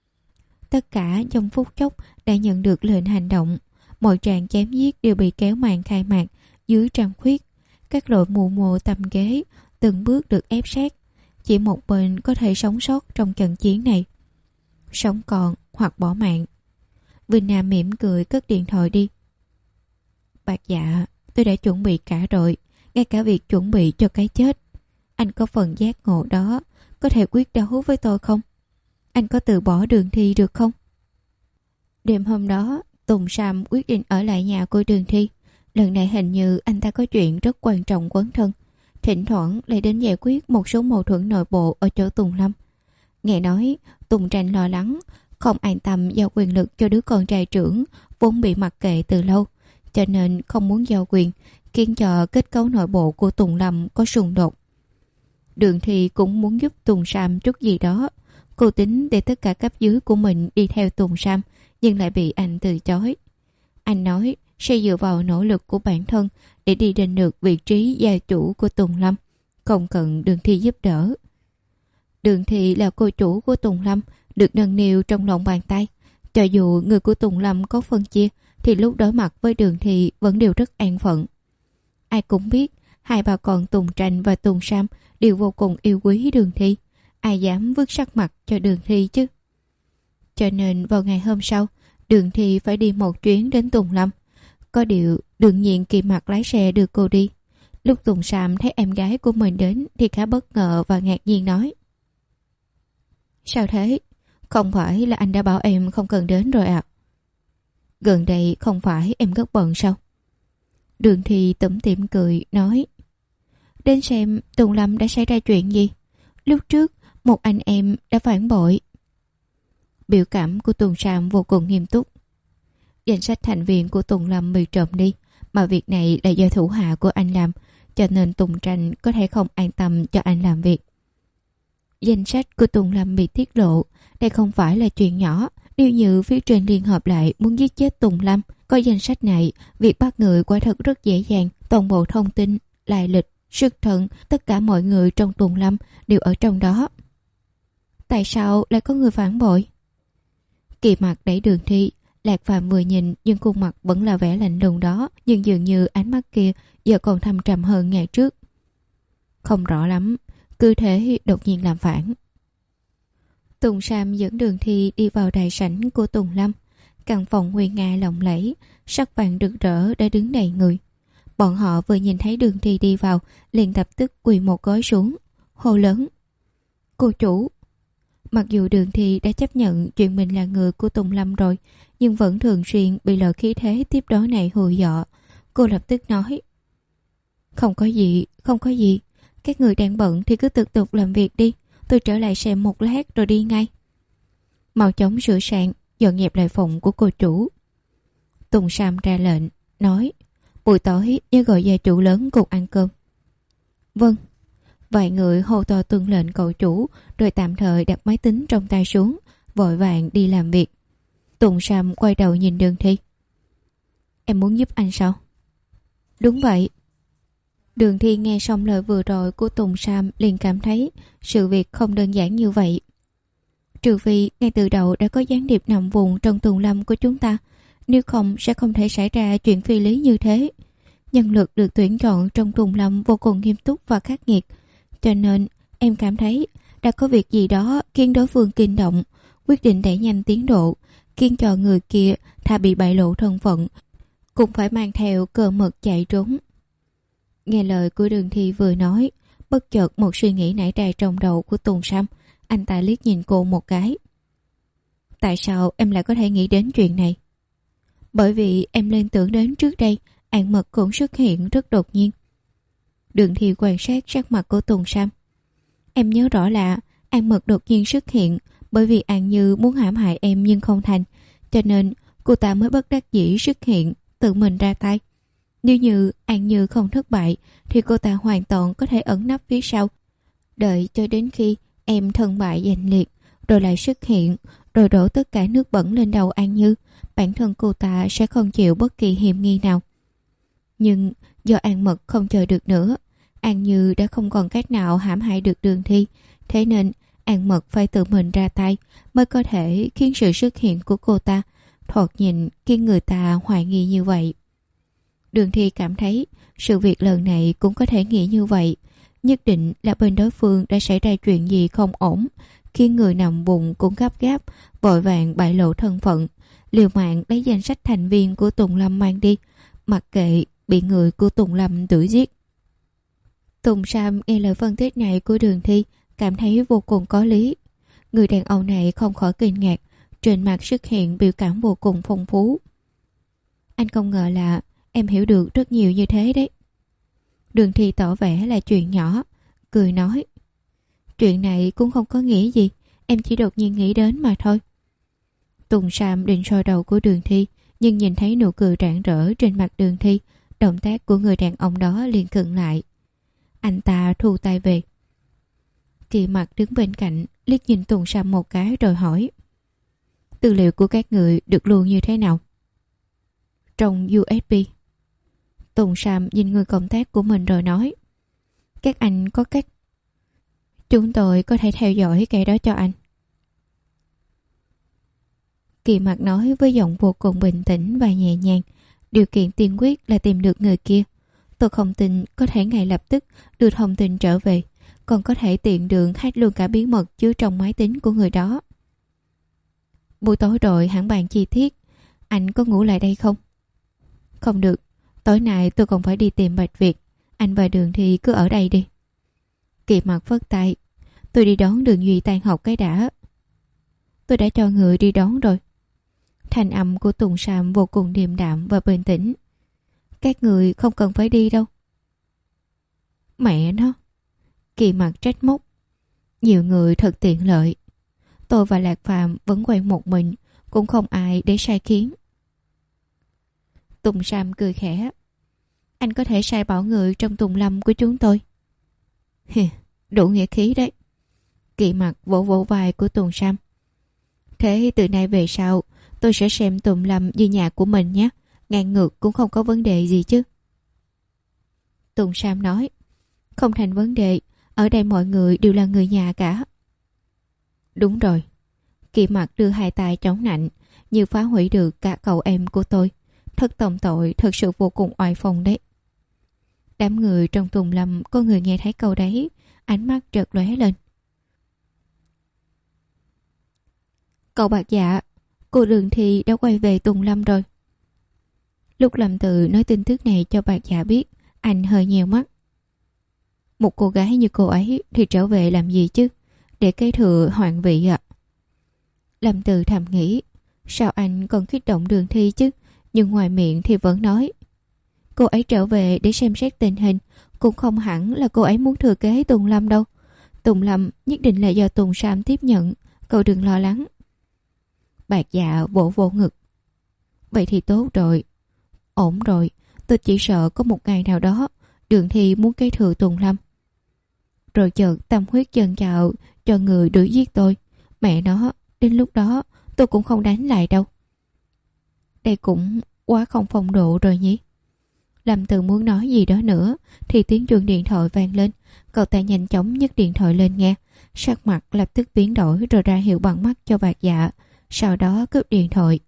Tất cả trong phút chốc đã nhận được lệnh hành động. Mọi tràng chém giết đều bị kéo màn khai mạc dưới trăng khuyết. Các đội mù mồ tầm ghế từng bước được ép sát. Chỉ một bên có thể sống sót trong trận chiến này: sống còn hoặc bỏ mạng. Vinh Nam mỉm cười cất điện thoại đi. Bạc Dạ, tôi đã chuẩn bị cả rồi, ngay cả việc chuẩn bị cho cái chết. Anh có phần giác ngộ đó, có thể quyết đấu với tôi không? Anh có từ bỏ Đường Thi được không? Đêm hôm đó, Tùng Sam quyết định ở lại nhà của Đường Thi. Lần này hình như anh ta có chuyện rất quan trọng quấn thân. Thỉnh thoảng lại đến giải quyết một số mâu thuẫn nội bộ ở chỗ Tùng Lâm. Nghe nói Tùng Tranh lo lắng, không an tâm giao quyền lực cho đứa con trai trưởng vốn bị mặc kệ từ lâu, cho nên không muốn giao quyền, khiến cho kết cấu nội bộ của Tùng Lâm có xung đột. Đường Thi cũng muốn giúp Tùng Sam chút gì đó. Cô tính để tất cả cấp dưới của mình đi theo Tùng Sam, nhưng lại bị anh từ chối. Anh nói sẽ dựa vào nỗ lực của bản thân để đi đến được vị trí gia chủ của Tùng Lâm, không cần Đường Thi giúp đỡ. Đường Thi là cô chủ của Tùng Lâm, được nâng niu trong lòng bàn tay. Cho dù người của Tùng Lâm có phân chia, thì lúc đối mặt với Đường Thi vẫn đều rất an phận. Ai cũng biết hai bà con Tùng Tranh và Tùng Sam đều vô cùng yêu quý Đường Thi. Ai dám vứt sắc mặt cho Đường Thi chứ? Cho nên vào ngày hôm sau, Đường Thi phải đi một chuyến đến Tùng Lâm. Có điều đương nhiên Kỳ Mặc lái xe đưa cô đi. Lúc Tùng Sam thấy em gái của mình đến thì khá bất ngờ và ngạc nhiên nói: sao thế? Không phải là anh đã bảo em không cần đến rồi à? Gần đây không phải em rất bận sao? Đường Thi tủm tỉm cười nói: đến xem Tùng Lâm đã xảy ra chuyện gì. Lúc trước một anh em đã phản bội. Biểu cảm của Tùng Sam vô cùng nghiêm túc. Danh sách thành viên của Tùng Lâm bị trộm đi, mà việc này là do thủ hạ của anh làm, cho nên Tùng Tranh có thể không an tâm cho anh làm việc. Danh sách của Tùng Lâm bị tiết lộ, đây không phải là chuyện nhỏ. Nếu như phía trên liên hợp lại muốn giết chết Tùng Lâm, có danh sách này, việc bắt người quả thật rất dễ dàng. Toàn bộ thông tin, lai lịch, sức thận, tất cả mọi người trong Tùng Lâm đều ở trong đó. Tại sao lại có người phản bội? Kỳ Mặc đẩy Đường Thi. Lạc Phàm vừa nhìn nhưng khuôn mặt vẫn là vẻ lạnh lùng đó, nhưng dường như ánh mắt kia giờ còn thâm trầm hơn ngày trước. Không rõ lắm, cứ thế đột nhiên làm phản. Tùng Sam dẫn Đường Thi đi vào đại sảnh của Tùng Lâm. Căn phòng nguy nga lộng lẫy, sắc vàng rực rỡ đã đứng đầy người. Bọn họ vừa nhìn thấy Đường Thi đi vào, liền lập tức quỳ một gối xuống, hô lớn: cô chủ! Mặc dù Đường Thi đã chấp nhận chuyện mình là người của Tùng Lâm rồi, nhưng vẫn thường xuyên bị loại khí thế tiếp đó này hù dọa. Cô lập tức nói: không có gì, không có gì. Các người đang bận thì cứ tiếp tục làm việc đi. Tôi trở lại xem một lát rồi đi ngay. Mau chóng sửa soạn, dọn dẹp lại phòng của cô chủ. Tùng Sam ra lệnh, nói: buổi tối nhớ gọi gia chủ lớn cùng ăn cơm. Vâng. Vài người hô to tuân lệnh cậu chủ, rồi tạm thời đặt máy tính trong tay xuống, vội vàng đi làm việc. Tùng Sam quay đầu nhìn Đường Thi. Em muốn giúp anh sao? Đúng vậy. Đường Thi nghe xong lời vừa rồi của Tùng Sam liền cảm thấy sự việc không đơn giản như vậy. Trừ vì ngay từ đầu đã có gián điệp nằm vùng trong tùng lâm của chúng ta, nếu không sẽ không thể xảy ra chuyện phi lý như thế. Nhân lực được tuyển chọn trong tùng lâm vô cùng nghiêm túc và khắc nghiệt, cho nên em cảm thấy đã có việc gì đó khiến đối phương kinh động, quyết định đẩy nhanh tiến độ, khiến cho người kia thà bị bại lộ thân phận cũng phải mang theo cờ mật chạy trốn. Nghe lời của Đường Thi vừa nói, bất chợt một suy nghĩ nảy ra trong đầu của Tùng Sam. Anh ta liếc nhìn cô một cái. Tại sao em lại có thể nghĩ đến chuyện này? Bởi vì em liên tưởng đến trước đây An Mật cũng xuất hiện rất đột nhiên. Đường Thi quan sát sắc mặt của Tùng Sam. Em nhớ rõ là An Mật đột nhiên xuất hiện bởi vì An Như muốn hãm hại em nhưng không thành, cho nên cô ta mới bất đắc dĩ xuất hiện, tự mình ra tay. Nếu như An Như không thất bại thì cô ta hoàn toàn có thể ẩn nấp phía sau, đợi cho đến khi em thân bại danh liệt rồi lại xuất hiện, rồi đổ tất cả nước bẩn lên đầu An Như. Bản thân cô ta sẽ không chịu bất kỳ hiểm nghi nào. Nhưng do An Mật không chờ được nữa, An Như đã không còn cách nào hãm hại được Đường Thi, thế nên An Mật phải tự mình ra tay mới có thể khiến sự xuất hiện của cô ta thoạt nhìn khiến người ta hoài nghi như vậy. Đường Thi cảm thấy sự việc lần này cũng có thể nghĩ như vậy. Nhất định là bên đối phương đã xảy ra chuyện gì không ổn, khiến người nằm vùng cũng gấp gáp, vội vàng bại lộ thân phận, liều mạng lấy danh sách thành viên của Tùng Lâm mang đi, mặc kệ bị người của Tùng Lâm đuổi giết. Tùng Sam nghe lời phân tích này của Đường Thi, cảm thấy vô cùng có lý. Người đàn ông này không khỏi kinh ngạc, trên mặt xuất hiện biểu cảm vô cùng phong phú. Anh không ngờ là em hiểu được rất nhiều như thế đấy. Đường Thi tỏ vẻ là chuyện nhỏ, cười nói. Chuyện này cũng không có nghĩa gì, em chỉ đột nhiên nghĩ đến mà thôi. Tùng Sam định soi đầu của Đường Thi, nhưng nhìn thấy nụ cười rạng rỡ trên mặt Đường Thi, động tác của người đàn ông đó liền khựng lại. Anh ta thu tay về. Kỳ Mặc đứng bên cạnh, liếc nhìn Tùng Sam một cái rồi hỏi. Tư liệu của các người được lưu như thế nào? Trong u ét bê. Tùng Sam nhìn người cộng tác của mình rồi nói. Các anh có cách. Chúng tôi có thể theo dõi cái đó cho anh. Kỳ Mặc nói với giọng vô cùng bình tĩnh và nhẹ nhàng. Điều kiện tiên quyết là tìm được người kia. Tôi không tin có thể ngay lập tức đưa thông tin trở về, còn có thể tiện đường hack luôn cả bí mật chứa trong máy tính của người đó. Buổi tối rồi hẳn bàn chi tiết. Anh có ngủ lại đây không? Không được, tối nay tôi còn phải đi tìm Bạch Việt. Anh và Đường Thi cứ ở đây đi. Kỳ Mặc phất tay. Tôi đi đón Đường Duy tan học cái đã. Tôi đã cho người đi đón rồi. Thanh âm của Tùng Sam vô cùng điềm đạm và bình tĩnh. Các người không cần phải đi đâu. Mẹ nó. Kỳ Mặc trách móc. Nhiều người thật tiện lợi. Tôi và Lạc Phạm vẫn quen một mình, cũng không ai để sai khiến. Tùng Sam cười khẽ. Anh có thể sai bảo người trong Tùng Lâm của chúng tôi. Đủ nghĩa khí đấy. Kỳ Mặc vỗ vỗ vai của Tùng Sam. Thế từ nay về sau tôi sẽ xem Tùng Lâm như nhà của mình nhé. Ngang ngược cũng không có vấn đề gì chứ. Tùng Sam nói. Không thành vấn đề. Ở đây mọi người đều là người nhà cả. Đúng rồi. Kỳ Mặc đưa hai tay chống nạnh, như phá hủy được cả cậu em của tôi. Thất tòng tội thật sự vô cùng oai phong đấy. Đám người trong Tùng Lâm có người nghe thấy câu đấy, ánh mắt chợt lóe lên. Cậu Bạc Dạ, cô Đường Thi đã quay về Tùng Lâm rồi. Lúc Lâm Tự nói tin tức này cho Bạc Dạ biết, anh hơi nheo mắt. Một cô gái như cô ấy thì trở về làm gì chứ? Để kế thừa hoàng vị ạ. À? Lâm Tự thầm nghĩ, sao anh còn kích động Đường Thi chứ? Nhưng ngoài miệng thì vẫn nói. Cô ấy trở về để xem xét tình hình, cũng không hẳn là cô ấy muốn thừa kế Tùng Lâm đâu. Tùng Lâm nhất định là do Tùng Sam tiếp nhận, cậu đừng lo lắng. Bạc Dạ vỗ vỗ ngực. Vậy thì tốt rồi. Ổn rồi, tôi chỉ sợ có một ngày nào đó Đường Thi muốn kế thừa Tùng Lâm. rồi chợt tâm huyết dâng trào cho người đuổi giết tôi. Mẹ nó, đến lúc đó tôi cũng không đánh lại đâu. Đây cũng quá không phong độ rồi nhỉ. Lâm Từ muốn nói gì đó nữa thì tiếng chuông điện thoại vang lên. Cậu ta nhanh chóng nhấc điện thoại lên nghe, sắc mặt lập tức biến đổi rồi ra hiệu bằng mắt cho Bạc Dạ, sau đó cướp điện thoại.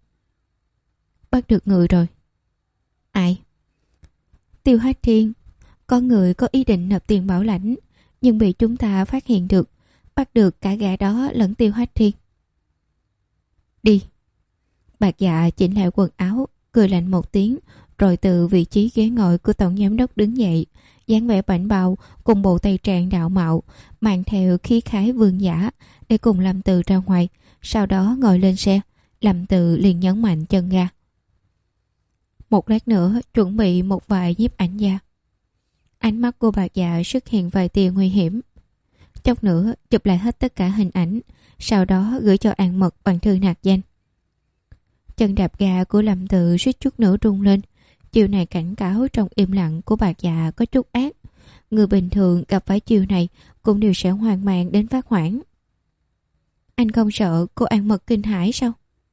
Bắt được người rồi. Ai? Tiêu Hách Thiên. Có người có ý định nộp tiền bảo lãnh, nhưng bị chúng ta phát hiện được, bắt được cả gã đó lẫn Tiêu Hách Thiên. Đi. Bạc Dạ chỉnh lại quần áo, cười lạnh một tiếng, rồi từ vị trí ghế ngồi của tổng giám đốc đứng dậy, dáng vẻ bảnh bao cùng bộ tây trang đạo mạo, mang theo khí khái vương giả để cùng Lâm Từ ra ngoài. Sau đó ngồi lên xe, Lâm Từ liền nhấn mạnh chân ga. Một lát nữa chuẩn bị một vài nhiếp ảnh gia. Ánh mắt của Bạc Dạ xuất hiện vài tia nguy hiểm. Chốc nữa chụp lại hết tất cả hình ảnh, sau đó gửi cho An Mật bằng thư nạc danh. Chân đạp ga của Lâm Từ suýt chút nữa rung lên. Chiều này cảnh cáo trong im lặng của Bạc Dạ có chút ác. Người bình thường gặp phải chiều này cũng đều sẽ hoang mang đến phát hoảng. Anh không sợ cô An Mật kinh hãi sao?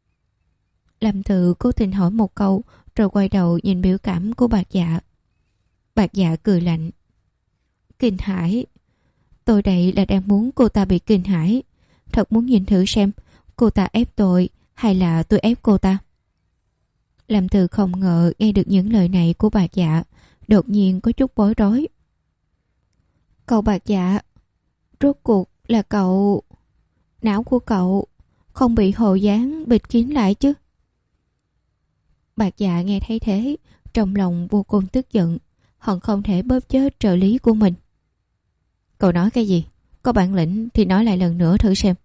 Lâm Từ cố tình hỏi một câu, rồi quay đầu nhìn biểu cảm của Bạc Dạ. Bạc Dạ cười lạnh. Kinh hãi? Tôi đây là đang muốn cô ta bị kinh hãi. Thật muốn nhìn thử xem cô ta ép tôi hay là tôi ép cô ta. Lâm Từ không ngờ nghe được những lời này của Bạc Dạ, đột nhiên có chút bối rối. Cậu Bạc Dạ, rốt cuộc là cậu... Não của cậu không bị hồ dáng bịt kín lại chứ? Bạc Dạ nghe thấy thế, trong lòng vô cùng tức giận, hận không thể bóp chết trợ lý của mình. Cậu nói cái gì? Có bản lĩnh thì nói lại lần nữa thử xem.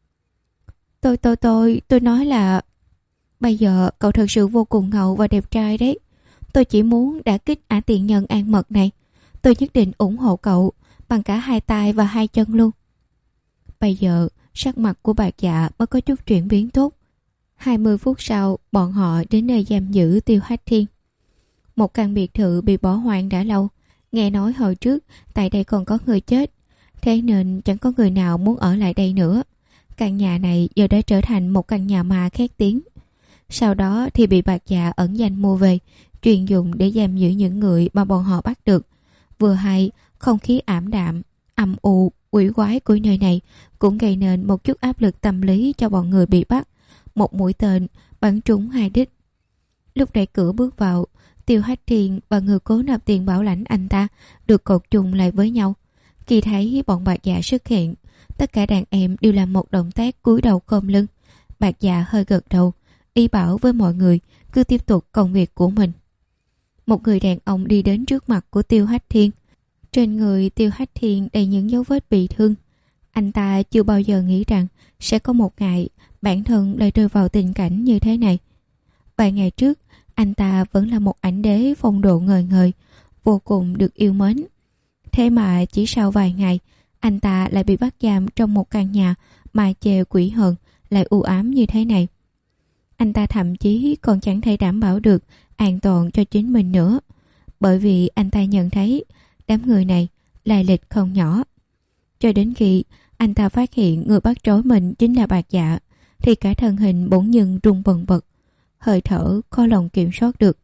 Tôi tôi tôi tôi nói là bây giờ cậu thật sự vô cùng ngầu và đẹp trai đấy. Tôi chỉ muốn đả kích ả tiện nhân An Mật này. Tôi nhất định ủng hộ cậu bằng cả hai tay và hai chân luôn. Bây giờ sắc mặt của Bạc Dạ mới có chút chuyển biến tốt. hai mươi phút sau, bọn họ đến nơi giam giữ Tiêu Hách Thiên. Một căn biệt thự bị bỏ hoang đã lâu. Nghe nói hồi trước tại đây còn có người chết, thế nên chẳng có người nào muốn ở lại đây nữa. Căn nhà này giờ đã trở thành một căn nhà ma khét tiếng. Sau đó thì bị Bạc Dạ ẩn danh mua về, chuyên dùng để giam giữ những người mà bọn họ bắt được. Vừa hay, không khí ảm đạm, âm u, quỷ quái của nơi này cũng gây nên một chút áp lực tâm lý cho bọn người bị bắt. Một mũi tên bắn trúng hai đích. Lúc đẩy cửa bước vào, Tiêu Hách Thiên và người cố nộp tiền bảo lãnh anh ta được cột chung lại với nhau. Khi thấy bọn Bạc Dạ xuất hiện, tất cả đàn em đều làm một động tác cúi đầu khom lưng. Bạc Dạ hơi gật đầu, ý bảo với mọi người cứ tiếp tục công việc của mình. Một người đàn ông đi đến trước mặt của Tiêu Hách Thiên. Trên người Tiêu Hách Thiên đầy những dấu vết bị thương. Anh ta chưa bao giờ nghĩ rằng sẽ có một ngày bản thân lại rơi vào tình cảnh như thế này. Vài ngày trước, anh ta vẫn là một ảnh đế phong độ ngời ngời, vô cùng được yêu mến. Thế mà chỉ sau vài ngày, anh ta lại bị bắt giam trong một căn nhà mà chê quỷ hận lại u ám như thế này. Anh ta thậm chí còn chẳng thể đảm bảo được an toàn cho chính mình nữa, bởi vì anh ta nhận thấy đám người này lai lịch không nhỏ. Cho đến khi anh ta phát hiện người bắt trói mình chính là Bạc Dạ, thì cả thân hình bỗng nhiên rung bần bật, hơi thở khó lòng kiểm soát được.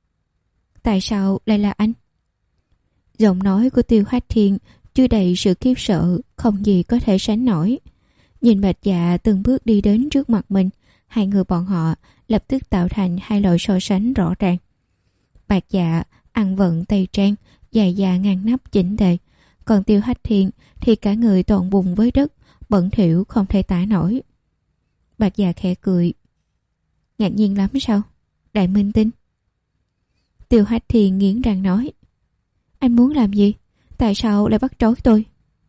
Tại sao lại là anh? Giọng nói của Tiêu Hách Thiên chưa đầy sự khiếp sợ, không gì có thể sánh nổi. Nhìn Bạc Dạ từng bước đi đến trước mặt mình, hai người bọn họ lập tức tạo thành hai loại so sánh rõ ràng. Bạc Dạ ăn vận tây trang, dài da ngăn nắp chỉnh tề, còn Tiêu Hách Thiên thì cả người toàn bùn với đất, bẩn thỉu không thể tả nổi. Bạc Dạ khẽ cười. Ngạc nhiên lắm sao, đại minh tinh? Tiêu Hách Thiên nghiến răng nói. Anh muốn làm gì? Tại sao lại bắt trói tôi?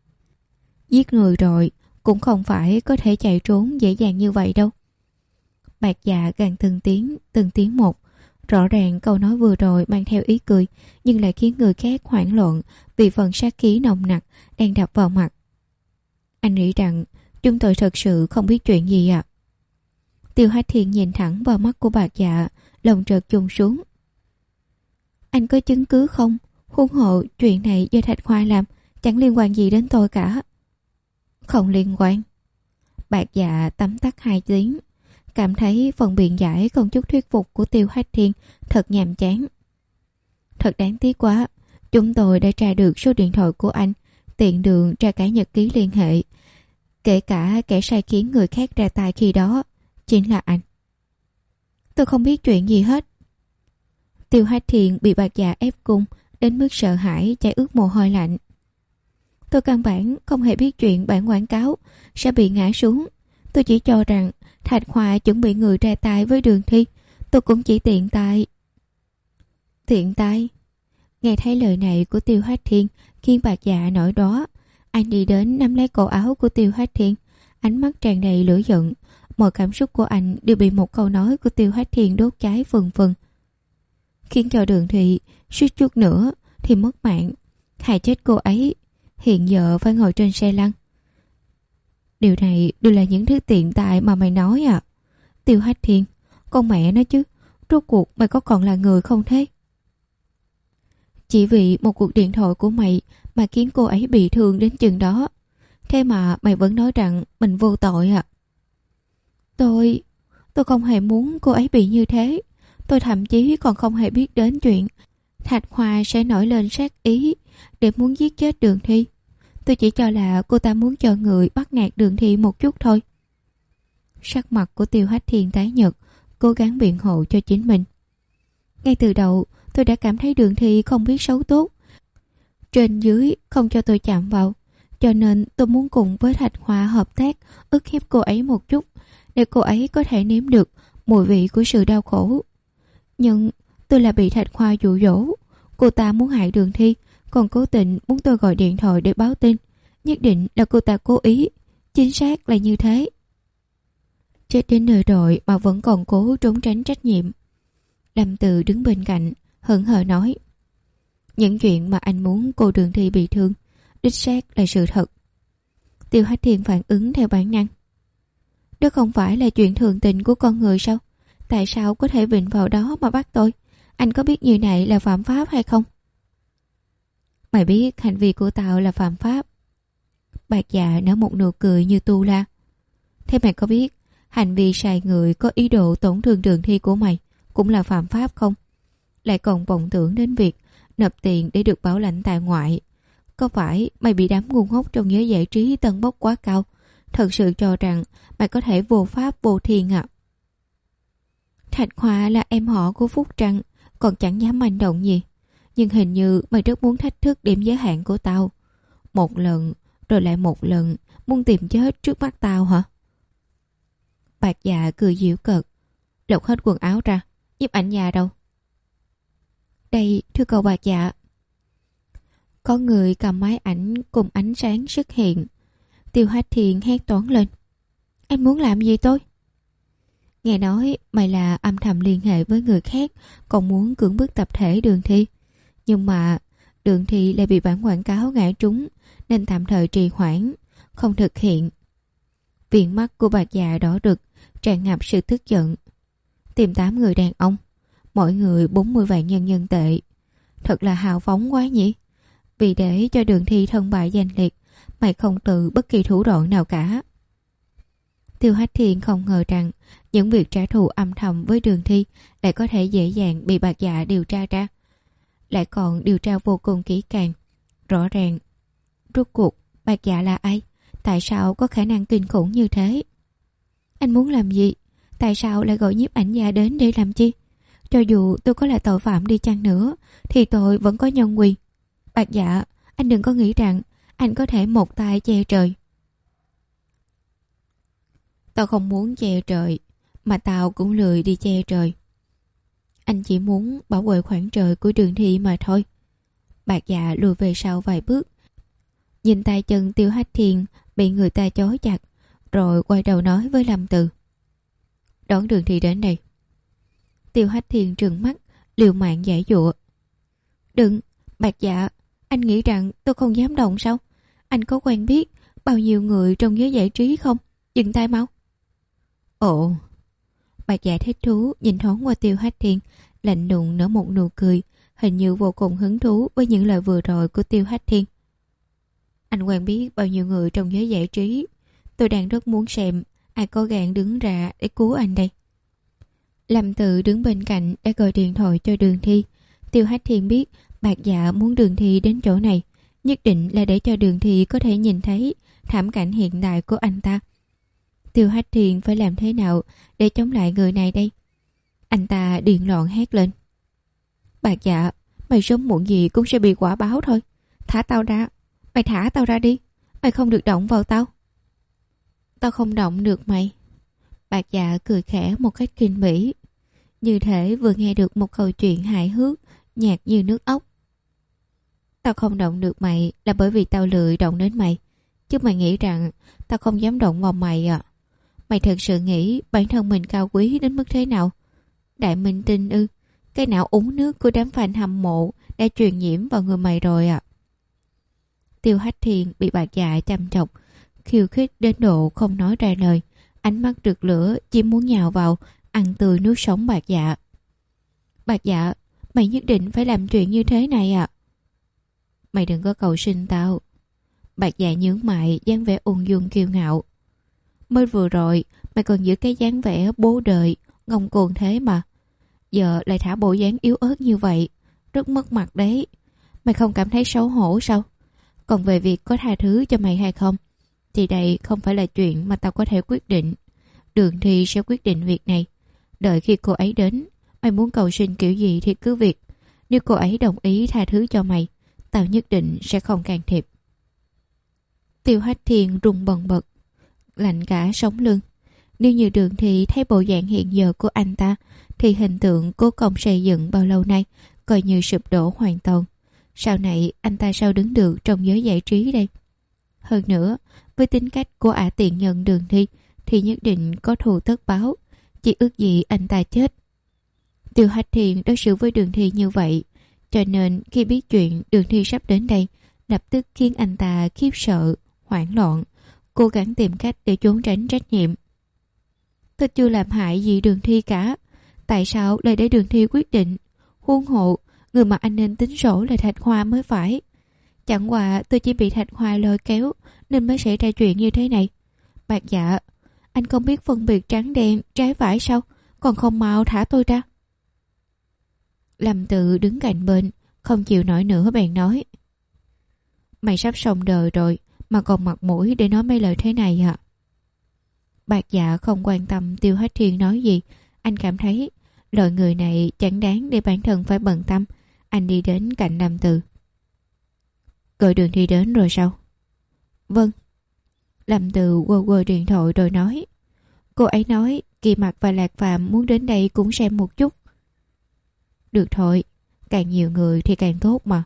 Giết người rồi cũng không phải có thể chạy trốn dễ dàng như vậy đâu. Bạc Dạ gằn từng tiếng, từng tiếng một. Rõ ràng câu nói vừa rồi mang theo ý cười, nhưng lại khiến người khác hoảng loạn vì phần sát khí nồng nặc đang đập vào mặt. Anh nghĩ rằng chúng tôi thật sự không biết chuyện gì ạ? À? Tiêu Hách Thiên nhìn thẳng vào mắt của Bạc Dạ, lòng chợt chùng xuống. Anh có chứng cứ không? Huống hộ chuyện này do Thạch Khoa làm chẳng liên quan gì đến tôi cả. Không liên quan. Bạc Dạ tấm tắc hai tiếng, cảm thấy phần biện giải không chút thuyết phục của Tiêu Hách Thiên thật nhàm chán. Thật đáng tiếc quá, chúng tôi đã tra được số điện thoại của anh, tiện đường tra cả nhật ký liên hệ. Kể cả kẻ sai khiến người khác ra tay khi đó chính là anh. Tôi không biết chuyện gì hết. Tiêu Hách Thiên bị Bạc Dạ ép cung đến mức sợ hãi chảy ướt mồ hôi lạnh. Tôi căn bản không hề biết chuyện bản quảng cáo sẽ bị ngã xuống. Tôi chỉ cho rằng Thạch Hòa chuẩn bị người ra tay với Đường Thi. Tôi cũng chỉ tiện tay. Tiện tay? Nghe thấy lời này của Tiêu Hách Thiên khiến Bạc Dạ nổi đó. Anh đi đến nắm lấy cổ áo của Tiêu Hách Thiên, ánh mắt tràn đầy lửa giận. Mọi cảm xúc của anh đều bị một câu nói của Tiêu Hách Thiên đốt cháy phừng phừng, khiến cho Đường Thị suýt chút nữa thì mất mạng, hại chết cô ấy, hiện giờ phải ngồi trên xe lăn. Điều này đều là những thứ tiện tài mà mày nói à? Tiêu Hách Thiên, con mẹ nó chứ, rốt cuộc mày có còn là người không thế? Chỉ vì một cuộc điện thoại của mày mà khiến cô ấy bị thương đến chừng đó, thế mà mày vẫn nói rằng mình vô tội à? Tôi... tôi không hề muốn cô ấy bị như thế. Tôi thậm chí còn không hề biết đến chuyện Thạch Hòa sẽ nổi lên sát ý để muốn giết chết Đường Thi. Tôi chỉ cho là cô ta muốn cho người bắt nạt Đường Thi một chút thôi. Sắc mặt của Tiêu Hách Thiên tái nhợt, cố gắng biện hộ cho chính mình. Ngay từ đầu tôi đã cảm thấy Đường Thi không biết xấu tốt, trên dưới không cho tôi chạm vào, cho nên tôi muốn cùng với Thạch Hòa hợp tác ức hiếp cô ấy một chút, để cô ấy có thể nếm được mùi vị của sự đau khổ. Nhưng tôi là bị Thạch Hòa dụ dỗ. Cô ta muốn hại Đường Thi, còn cố tình muốn tôi gọi điện thoại để báo tin. Nhất định là cô ta cố ý. Chính xác là như thế. Chết đến nơi rồi mà vẫn còn cố trốn tránh trách nhiệm. Lâm Từ đứng bên cạnh hững hờ nói: những chuyện mà anh muốn cô Đường Thi bị thương đích xác là sự thật. Tiêu Hách Thiên phản ứng theo bản năng: đó không phải là chuyện thường tình của con người sao? Tại sao có thể vịnh vào đó mà bắt tôi? Anh có biết như này là phạm pháp hay không? Mày biết hành vi của tao là phạm pháp. Bạc Dạ nở một nụ cười như tu la. Thế mày có biết hành vi sai người có ý đồ tổn thương Đường Thi của mày cũng là phạm pháp không? Lại còn vọng tưởng đến việc nộp tiền để được bảo lãnh tại ngoại. Có phải mày bị đám ngu ngốc trong giới giải trí tân bốc quá cao, thật sự cho rằng mày có thể vô pháp vô thiên à? Thạch Hòa là em họ của Phúc Trăng, còn chẳng dám manh động gì. Nhưng hình như mày rất muốn thách thức điểm giới hạn của tao. Một lần, rồi lại một lần, muốn tìm chết trước mắt tao hả? Bạc Dạ cười giễu cợt, lột hết quần áo ra. Nhiếp ảnh gia đâu? Đây, thưa cậu Bạc Dạ. Có người cầm máy ảnh cùng ánh sáng xuất hiện. Tiêu Hách Thiên hét toáng lên: anh muốn làm gì tôi? Nghe nói mày là âm thầm liên hệ với người khác, còn muốn cưỡng bức tập thể Đường Thi. Nhưng mà Đường Thi lại bị bản quảng cáo ngã trúng, nên tạm thời trì hoãn, không thực hiện. Viền mắt của Bạc Dạ đỏ rực, tràn ngập sự tức giận. Tìm tám người đàn ông, mỗi người bốn mươi vạn nhân dân tệ. Thật là hào phóng quá nhỉ? Vì để cho Đường Thi thân bại danh liệt, mày không từ bất kỳ thủ đoạn nào cả. Tiêu Hách Thiên không ngờ rằng những việc trả thù âm thầm với Đường Thi lại có thể dễ dàng bị Bạc Dạ điều tra ra. Lại còn điều tra vô cùng kỹ càng, rõ ràng. Rốt cuộc Bạc Dạ là ai? Tại sao có khả năng kinh khủng như thế? Anh muốn làm gì? Tại sao lại gọi nhiếp ảnh gia đến để làm chi? Cho dù tôi có là tội phạm đi chăng nữa thì tôi vẫn có nhân quyền. Bạc Dạ, anh đừng có nghĩ rằng anh có thể một tay che trời. Tao không muốn che trời, mà tao cũng lười đi che trời. Anh chỉ muốn bảo vệ khoảng trời của Đường Thi mà thôi. Bạc Dạ lùi về sau vài bước, nhìn tay chân Tiêu Hách Thiên bị người ta chói chặt, rồi quay đầu nói với Lâm Từ: đón Đường Thi đến đây. Tiêu Hách Thiên trừng mắt, liều mạng giải dụa: đừng, Bạc Dạ, anh nghĩ rằng tôi không dám động sao? Anh có quen biết bao nhiêu người trong giới giải trí không? Dừng tay mau. Ồ. Bạc Dạ thích thú nhìn thoáng qua Tiêu Hách Thiên, lạnh lùng nở một nụ cười, hình như vô cùng hứng thú với những lời vừa rồi của Tiêu Hách Thiên. Anh quen biết bao nhiêu người trong giới giải trí. Tôi đang rất muốn xem ai có gan đứng ra để cứu anh đây. Lâm Tự đứng bên cạnh đã gọi điện thoại cho Đường Thi. Tiêu Hách Thiên biết Bạc Dạ muốn Đường Thi đến chỗ này, nhất định là để cho Đường Thi có thể nhìn thấy thảm cảnh hiện tại của anh ta. Tiêu Hách Thiên phải làm thế nào để chống lại người này đây? Anh ta điên loạn hét lên. Bạc Dạ, mày sớm muộn gì cũng sẽ bị quả báo thôi. Thả tao ra. Mày thả tao ra đi. Mày không được động vào tao. Tao không động được mày. Bạc Dạ cười khẽ một cách kinh bỉ, như thể vừa nghe được một câu chuyện hài hước, nhạt như nước ốc. Tao không động được mày là bởi vì tao lười động đến mày. Chứ mày nghĩ rằng tao không dám động vào mày à? Mày thật sự nghĩ bản thân mình cao quý đến mức thế nào? Đại minh tinh ư? Cái não uống nước của đám fan hâm mộ đã truyền nhiễm vào người mày rồi à? Tiêu Hách Thiên bị Bạc Dạ chăm chọc, khiêu khích đến độ không nói ra lời. Ánh mắt rực lửa chỉ muốn nhào vào ăn tươi nuốt sống Bạc Dạ. Bạc Dạ, mày nhất định phải làm chuyện như thế này à? Mày đừng có cầu xin tao. Bạc Dạ nhướng mày, dáng vẻ ung dung kiêu ngạo. Mới vừa rồi mày còn giữ cái dáng vẻ bố đời ngông cuồng thế mà, giờ lại thả bộ dáng yếu ớt như vậy, rất mất mặt đấy. Mày không cảm thấy xấu hổ sao? Còn về việc có tha thứ cho mày hay không, thì đây không phải là chuyện mà tao có thể quyết định. Đường Thi sẽ quyết định việc này. Đợi khi cô ấy đến, mày muốn cầu xin kiểu gì thì cứ việc. Nếu cô ấy đồng ý tha thứ cho mày, tao nhất định sẽ không can thiệp. Tiêu Hách Thiên run bần bật, lạnh cả sống lưng. Nếu như Đường Thi thấy bộ dạng hiện giờ của anh ta, thì hình tượng cố công xây dựng bao lâu nay coi như sụp đổ hoàn toàn. Sau này anh ta sao đứng được trong giới giải trí đây? Hơn nữa, với tính cách của ả tiện nhân Đường Thi thì nhất định có thù tất báo, chỉ ước gì anh ta chết. Tiêu Hách Thiên đối xử với Đường Thi như vậy, cho nên khi biết chuyện Đường Thi sắp đến đây, lập tức khiến anh ta khiếp sợ, hoảng loạn, cố gắng tìm cách để trốn tránh trách nhiệm. Tôi chưa làm hại gì Đường Thi cả, tại sao lại để Đường Thi quyết định? Huống hộ, người mà anh nên tính sổ là Thạch Hoa mới phải. Chẳng qua tôi chỉ bị Thạch Hoa lôi kéo nên mới xảy ra chuyện như thế này. Bạc Dạ, anh không biết phân biệt trắng đen, trái phải sao? Còn không mau thả tôi ra. Lâm Tự đứng cạnh bên, không chịu nổi nữa bèn nói. Mày sắp xong đời rồi mà còn mặt mũi để nói mấy lời thế này à? Bạc Dạ không quan tâm Tiêu Hách Thiên nói gì. Anh cảm thấy loại người này chẳng đáng để bản thân phải bận tâm. Anh đi đến cạnh Lâm Tự. Gọi Đường Thi đến rồi sao? Vâng. Lâm Tự quơ quơ điện thoại rồi nói. Cô ấy nói Kỳ Mặc và Lạc Phạm muốn đến đây cũng xem một chút. Được thôi, càng nhiều người thì càng tốt mà.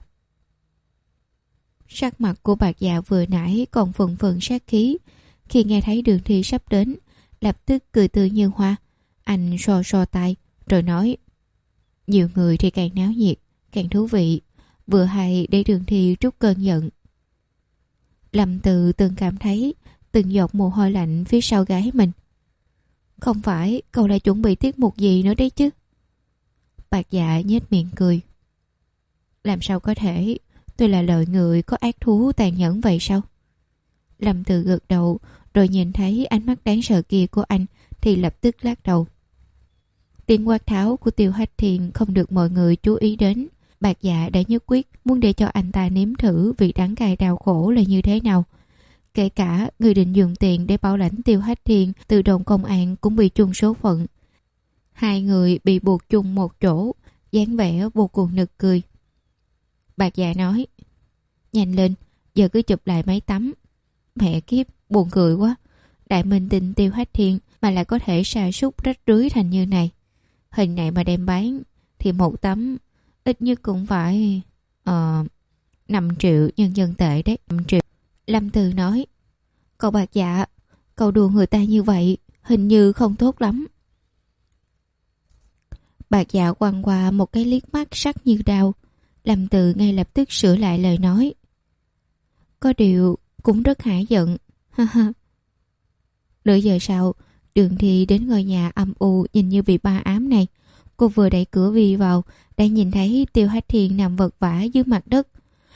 Sắc mặt của Bạc Dạ vừa nãy còn phần phần sát khí. Khi nghe thấy Đường Thi sắp đến, lập tức cười tươi như hoa. Anh so so tay rồi nói. Nhiều người thì càng náo nhiệt, càng thú vị. Vừa hay để Đường Thi trút cơn giận. Lâm Tự từng cảm thấy từng giọt mồ hôi lạnh phía sau gáy mình. Không phải cậu lại chuẩn bị tiết mục gì nữa đấy chứ? Bạc Dạ nhếch miệng cười. Làm sao có thể? Tôi là loại người có ác thú tàn nhẫn vậy sao? Lâm Tự gật đầu, rồi nhìn thấy ánh mắt đáng sợ kia của anh thì lập tức lắc đầu. Tiếng quát tháo của Tiêu Hách Thiên không được mọi người chú ý đến. Bạc Dạ đã nhất quyết muốn để cho anh ta nếm thử vị đắng cay đau khổ là như thế nào. Kể cả người định dùng tiền để bảo lãnh Tiêu Hách Thiên từ đồn công an cũng bị chung số phận. Hai người bị buộc chung một chỗ, dáng vẻ vô cùng nực cười. Bạc Dạ nói. Nhanh lên, giờ cứ chụp lại mấy tấm. Mẹ kiếp, buồn cười quá. Đại minh tinh Tiêu Hách Thiên mà lại có thể sa sút rách rưới thành như này. Hình này mà đem bán thì một tấm ít nhất cũng phải uh, năm triệu nhân dân tệ đấy. năm triệu. Lâm Từ nói. Cậu Bạc Dạ, cậu đùa người ta như vậy hình như không tốt lắm. Bạc Dạ quăng qua một cái liếc mắt sắc như đao. Lâm Từ ngay lập tức sửa lại lời nói. Có điều cũng rất hả giận. Nửa giờ sau, Đường Thi đến ngôi nhà âm u nhìn như bị ba ám này. Cô vừa đẩy cửa Vi vào đã nhìn thấy Tiêu Hách Thiên nằm vật vã dưới mặt đất.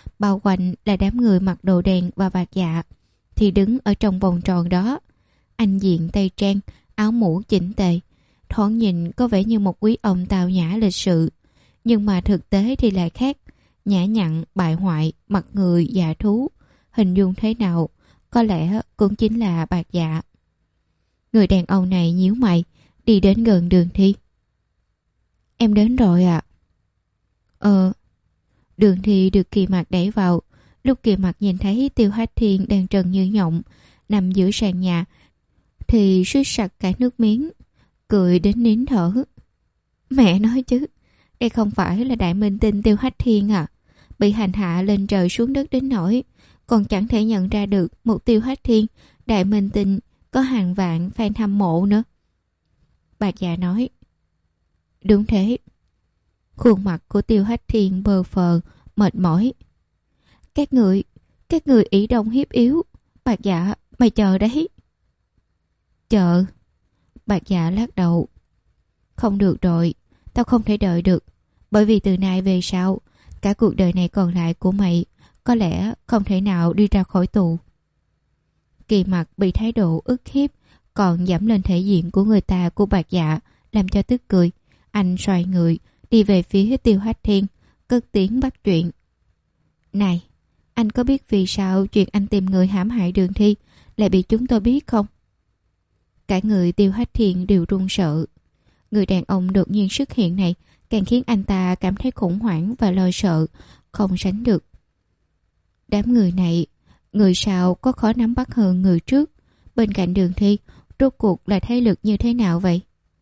bao quanh là đám người mặc đồ đen và bạc dạ, thì đứng ở trong vòng tròn đó. Anh diện tây trang, áo mũ chỉnh tề, thoáng nhìn có vẻ như một quý ông tào nhã lịch sự, nhưng mà thực tế thì lại khác, nhã nhặn, bại hoại, mặt người dạ thú. Hình dung thế nào, có lẽ cũng chính là bạc dạ. Người đàn ông này nhíu mày, đi đến gần Đường Thi. Em đến rồi ạ. À? Ờ. Đường Thi được Kỳ Mạc đẩy vào. Lúc Kỳ Mạc nhìn thấy Tiêu Hách Thiên đang trần như nhộng nằm giữa sàn nhà thì suýt sặc cả nước miếng, cười đến nín thở. Mẹ nói chứ, đây không phải là đại minh tinh Tiêu Hách Thiên à? Bị hành hạ lên trời xuống đất đến nỗi còn chẳng thể nhận ra được một Tiêu Hách Thiên đại minh tinh có hàng vạn fan hâm mộ nữa. Bạc dạ nói. Đúng thế. Khuôn mặt của Tiêu Hách Thiên bơ phờ, mệt mỏi. Các người, các người ỷ đông hiếp yếu. Bạc dạ, mày chờ đấy. Chờ. Bạc dạ lắc đầu. Không được rồi, tao không thể đợi được. Bởi vì từ nay về sau, cả cuộc đời này còn lại của mày có lẽ không thể nào đi ra khỏi tù. Kỳ Mặt bị thái độ ức hiếp còn giảm lên thể diện của người ta của bạc dạ làm cho tức cười. Anh xoay người đi về phía Tiêu Hách Thiên, cất tiếng bắt chuyện. Này, anh có biết vì sao chuyện anh tìm người hãm hại Đường Thi lại bị chúng tôi biết không? Cả người Tiêu Hách Thiên đều run sợ. Người đàn ông đột nhiên xuất hiện này càng khiến anh ta cảm thấy khủng hoảng và lo sợ không sánh được. Đám người này, người sau có khó nắm bắt hơn người trước. Bên cạnh Đường Thi, rốt cuộc là thế lực như thế nào vậy?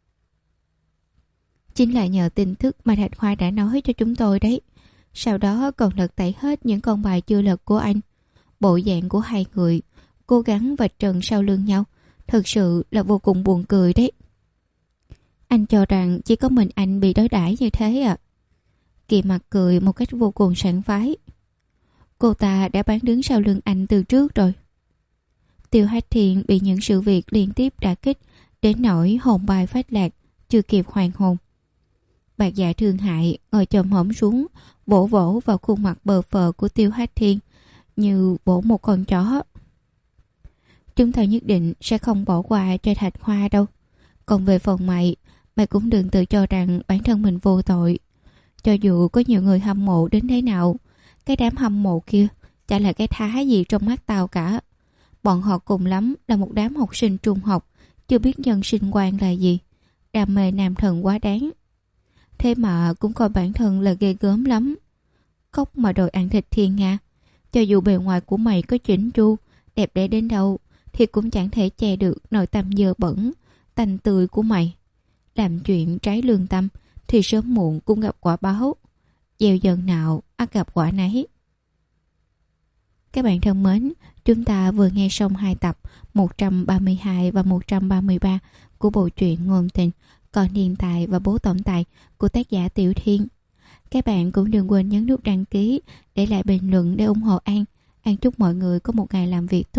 Chính là nhờ tin tức mà Thạch Hoa đã nói cho chúng tôi đấy. Sau đó còn lật tẩy hết những con bài chưa lật của anh. Bộ dạng của hai người cố gắng vạch trần sau lưng nhau, thật sự là vô cùng buồn cười đấy. Anh cho rằng chỉ có mình anh bị đối đãi như thế à? Kỳ Mặt cười một cách vô cùng sảng khoái. Cô ta đã bán đứng sau lưng anh từ trước rồi. Tiêu Hách Thiên bị những sự việc liên tiếp đả kích đến nỗi hồn bài phách lạc, chưa kịp hoàn hồn. Bạc dạ thương hại ngồi chồm hổm xuống, vỗ vỗ vào khuôn mặt bờ phờ của Tiêu Hách Thiên như vỗ một con chó. Chúng ta nhất định sẽ không bỏ qua cho Thạch Hoa đâu. Còn về phần mày, mày cũng đừng tự cho rằng bản thân mình vô tội. Cho dù có nhiều người hâm mộ đến thế nào, cái đám hâm mộ kia chả là cái thá gì trong mắt tao cả. Bọn họ cùng lắm là một đám học sinh trung học, chưa biết nhân sinh quan là gì, đam mê nam thần quá đáng. Thế mà cũng coi bản thân là ghê gớm lắm. Cốc mà đòi ăn thịt thiên nga. Cho dù bề ngoài của mày có chỉnh chu, đẹp đẽ đến đâu, thì cũng chẳng thể che được nội tâm dơ bẩn, tanh tươi của mày. Làm chuyện trái lương tâm thì sớm muộn cũng gặp quả báo. Gieo dần nào ắt gặp quả nấy. Các bạn thân mến, chúng ta vừa nghe xong hai tập một trăm ba mươi hai và một trăm ba mươi ba của bộ truyện Ngôn Tình, Con Thiên Tài và Bố Tổng Tài của tác giả Tiểu Thiên. Các bạn cũng đừng quên nhấn nút đăng ký, để lại bình luận để ủng hộ An. An chúc mọi người có một ngày làm việc tốt.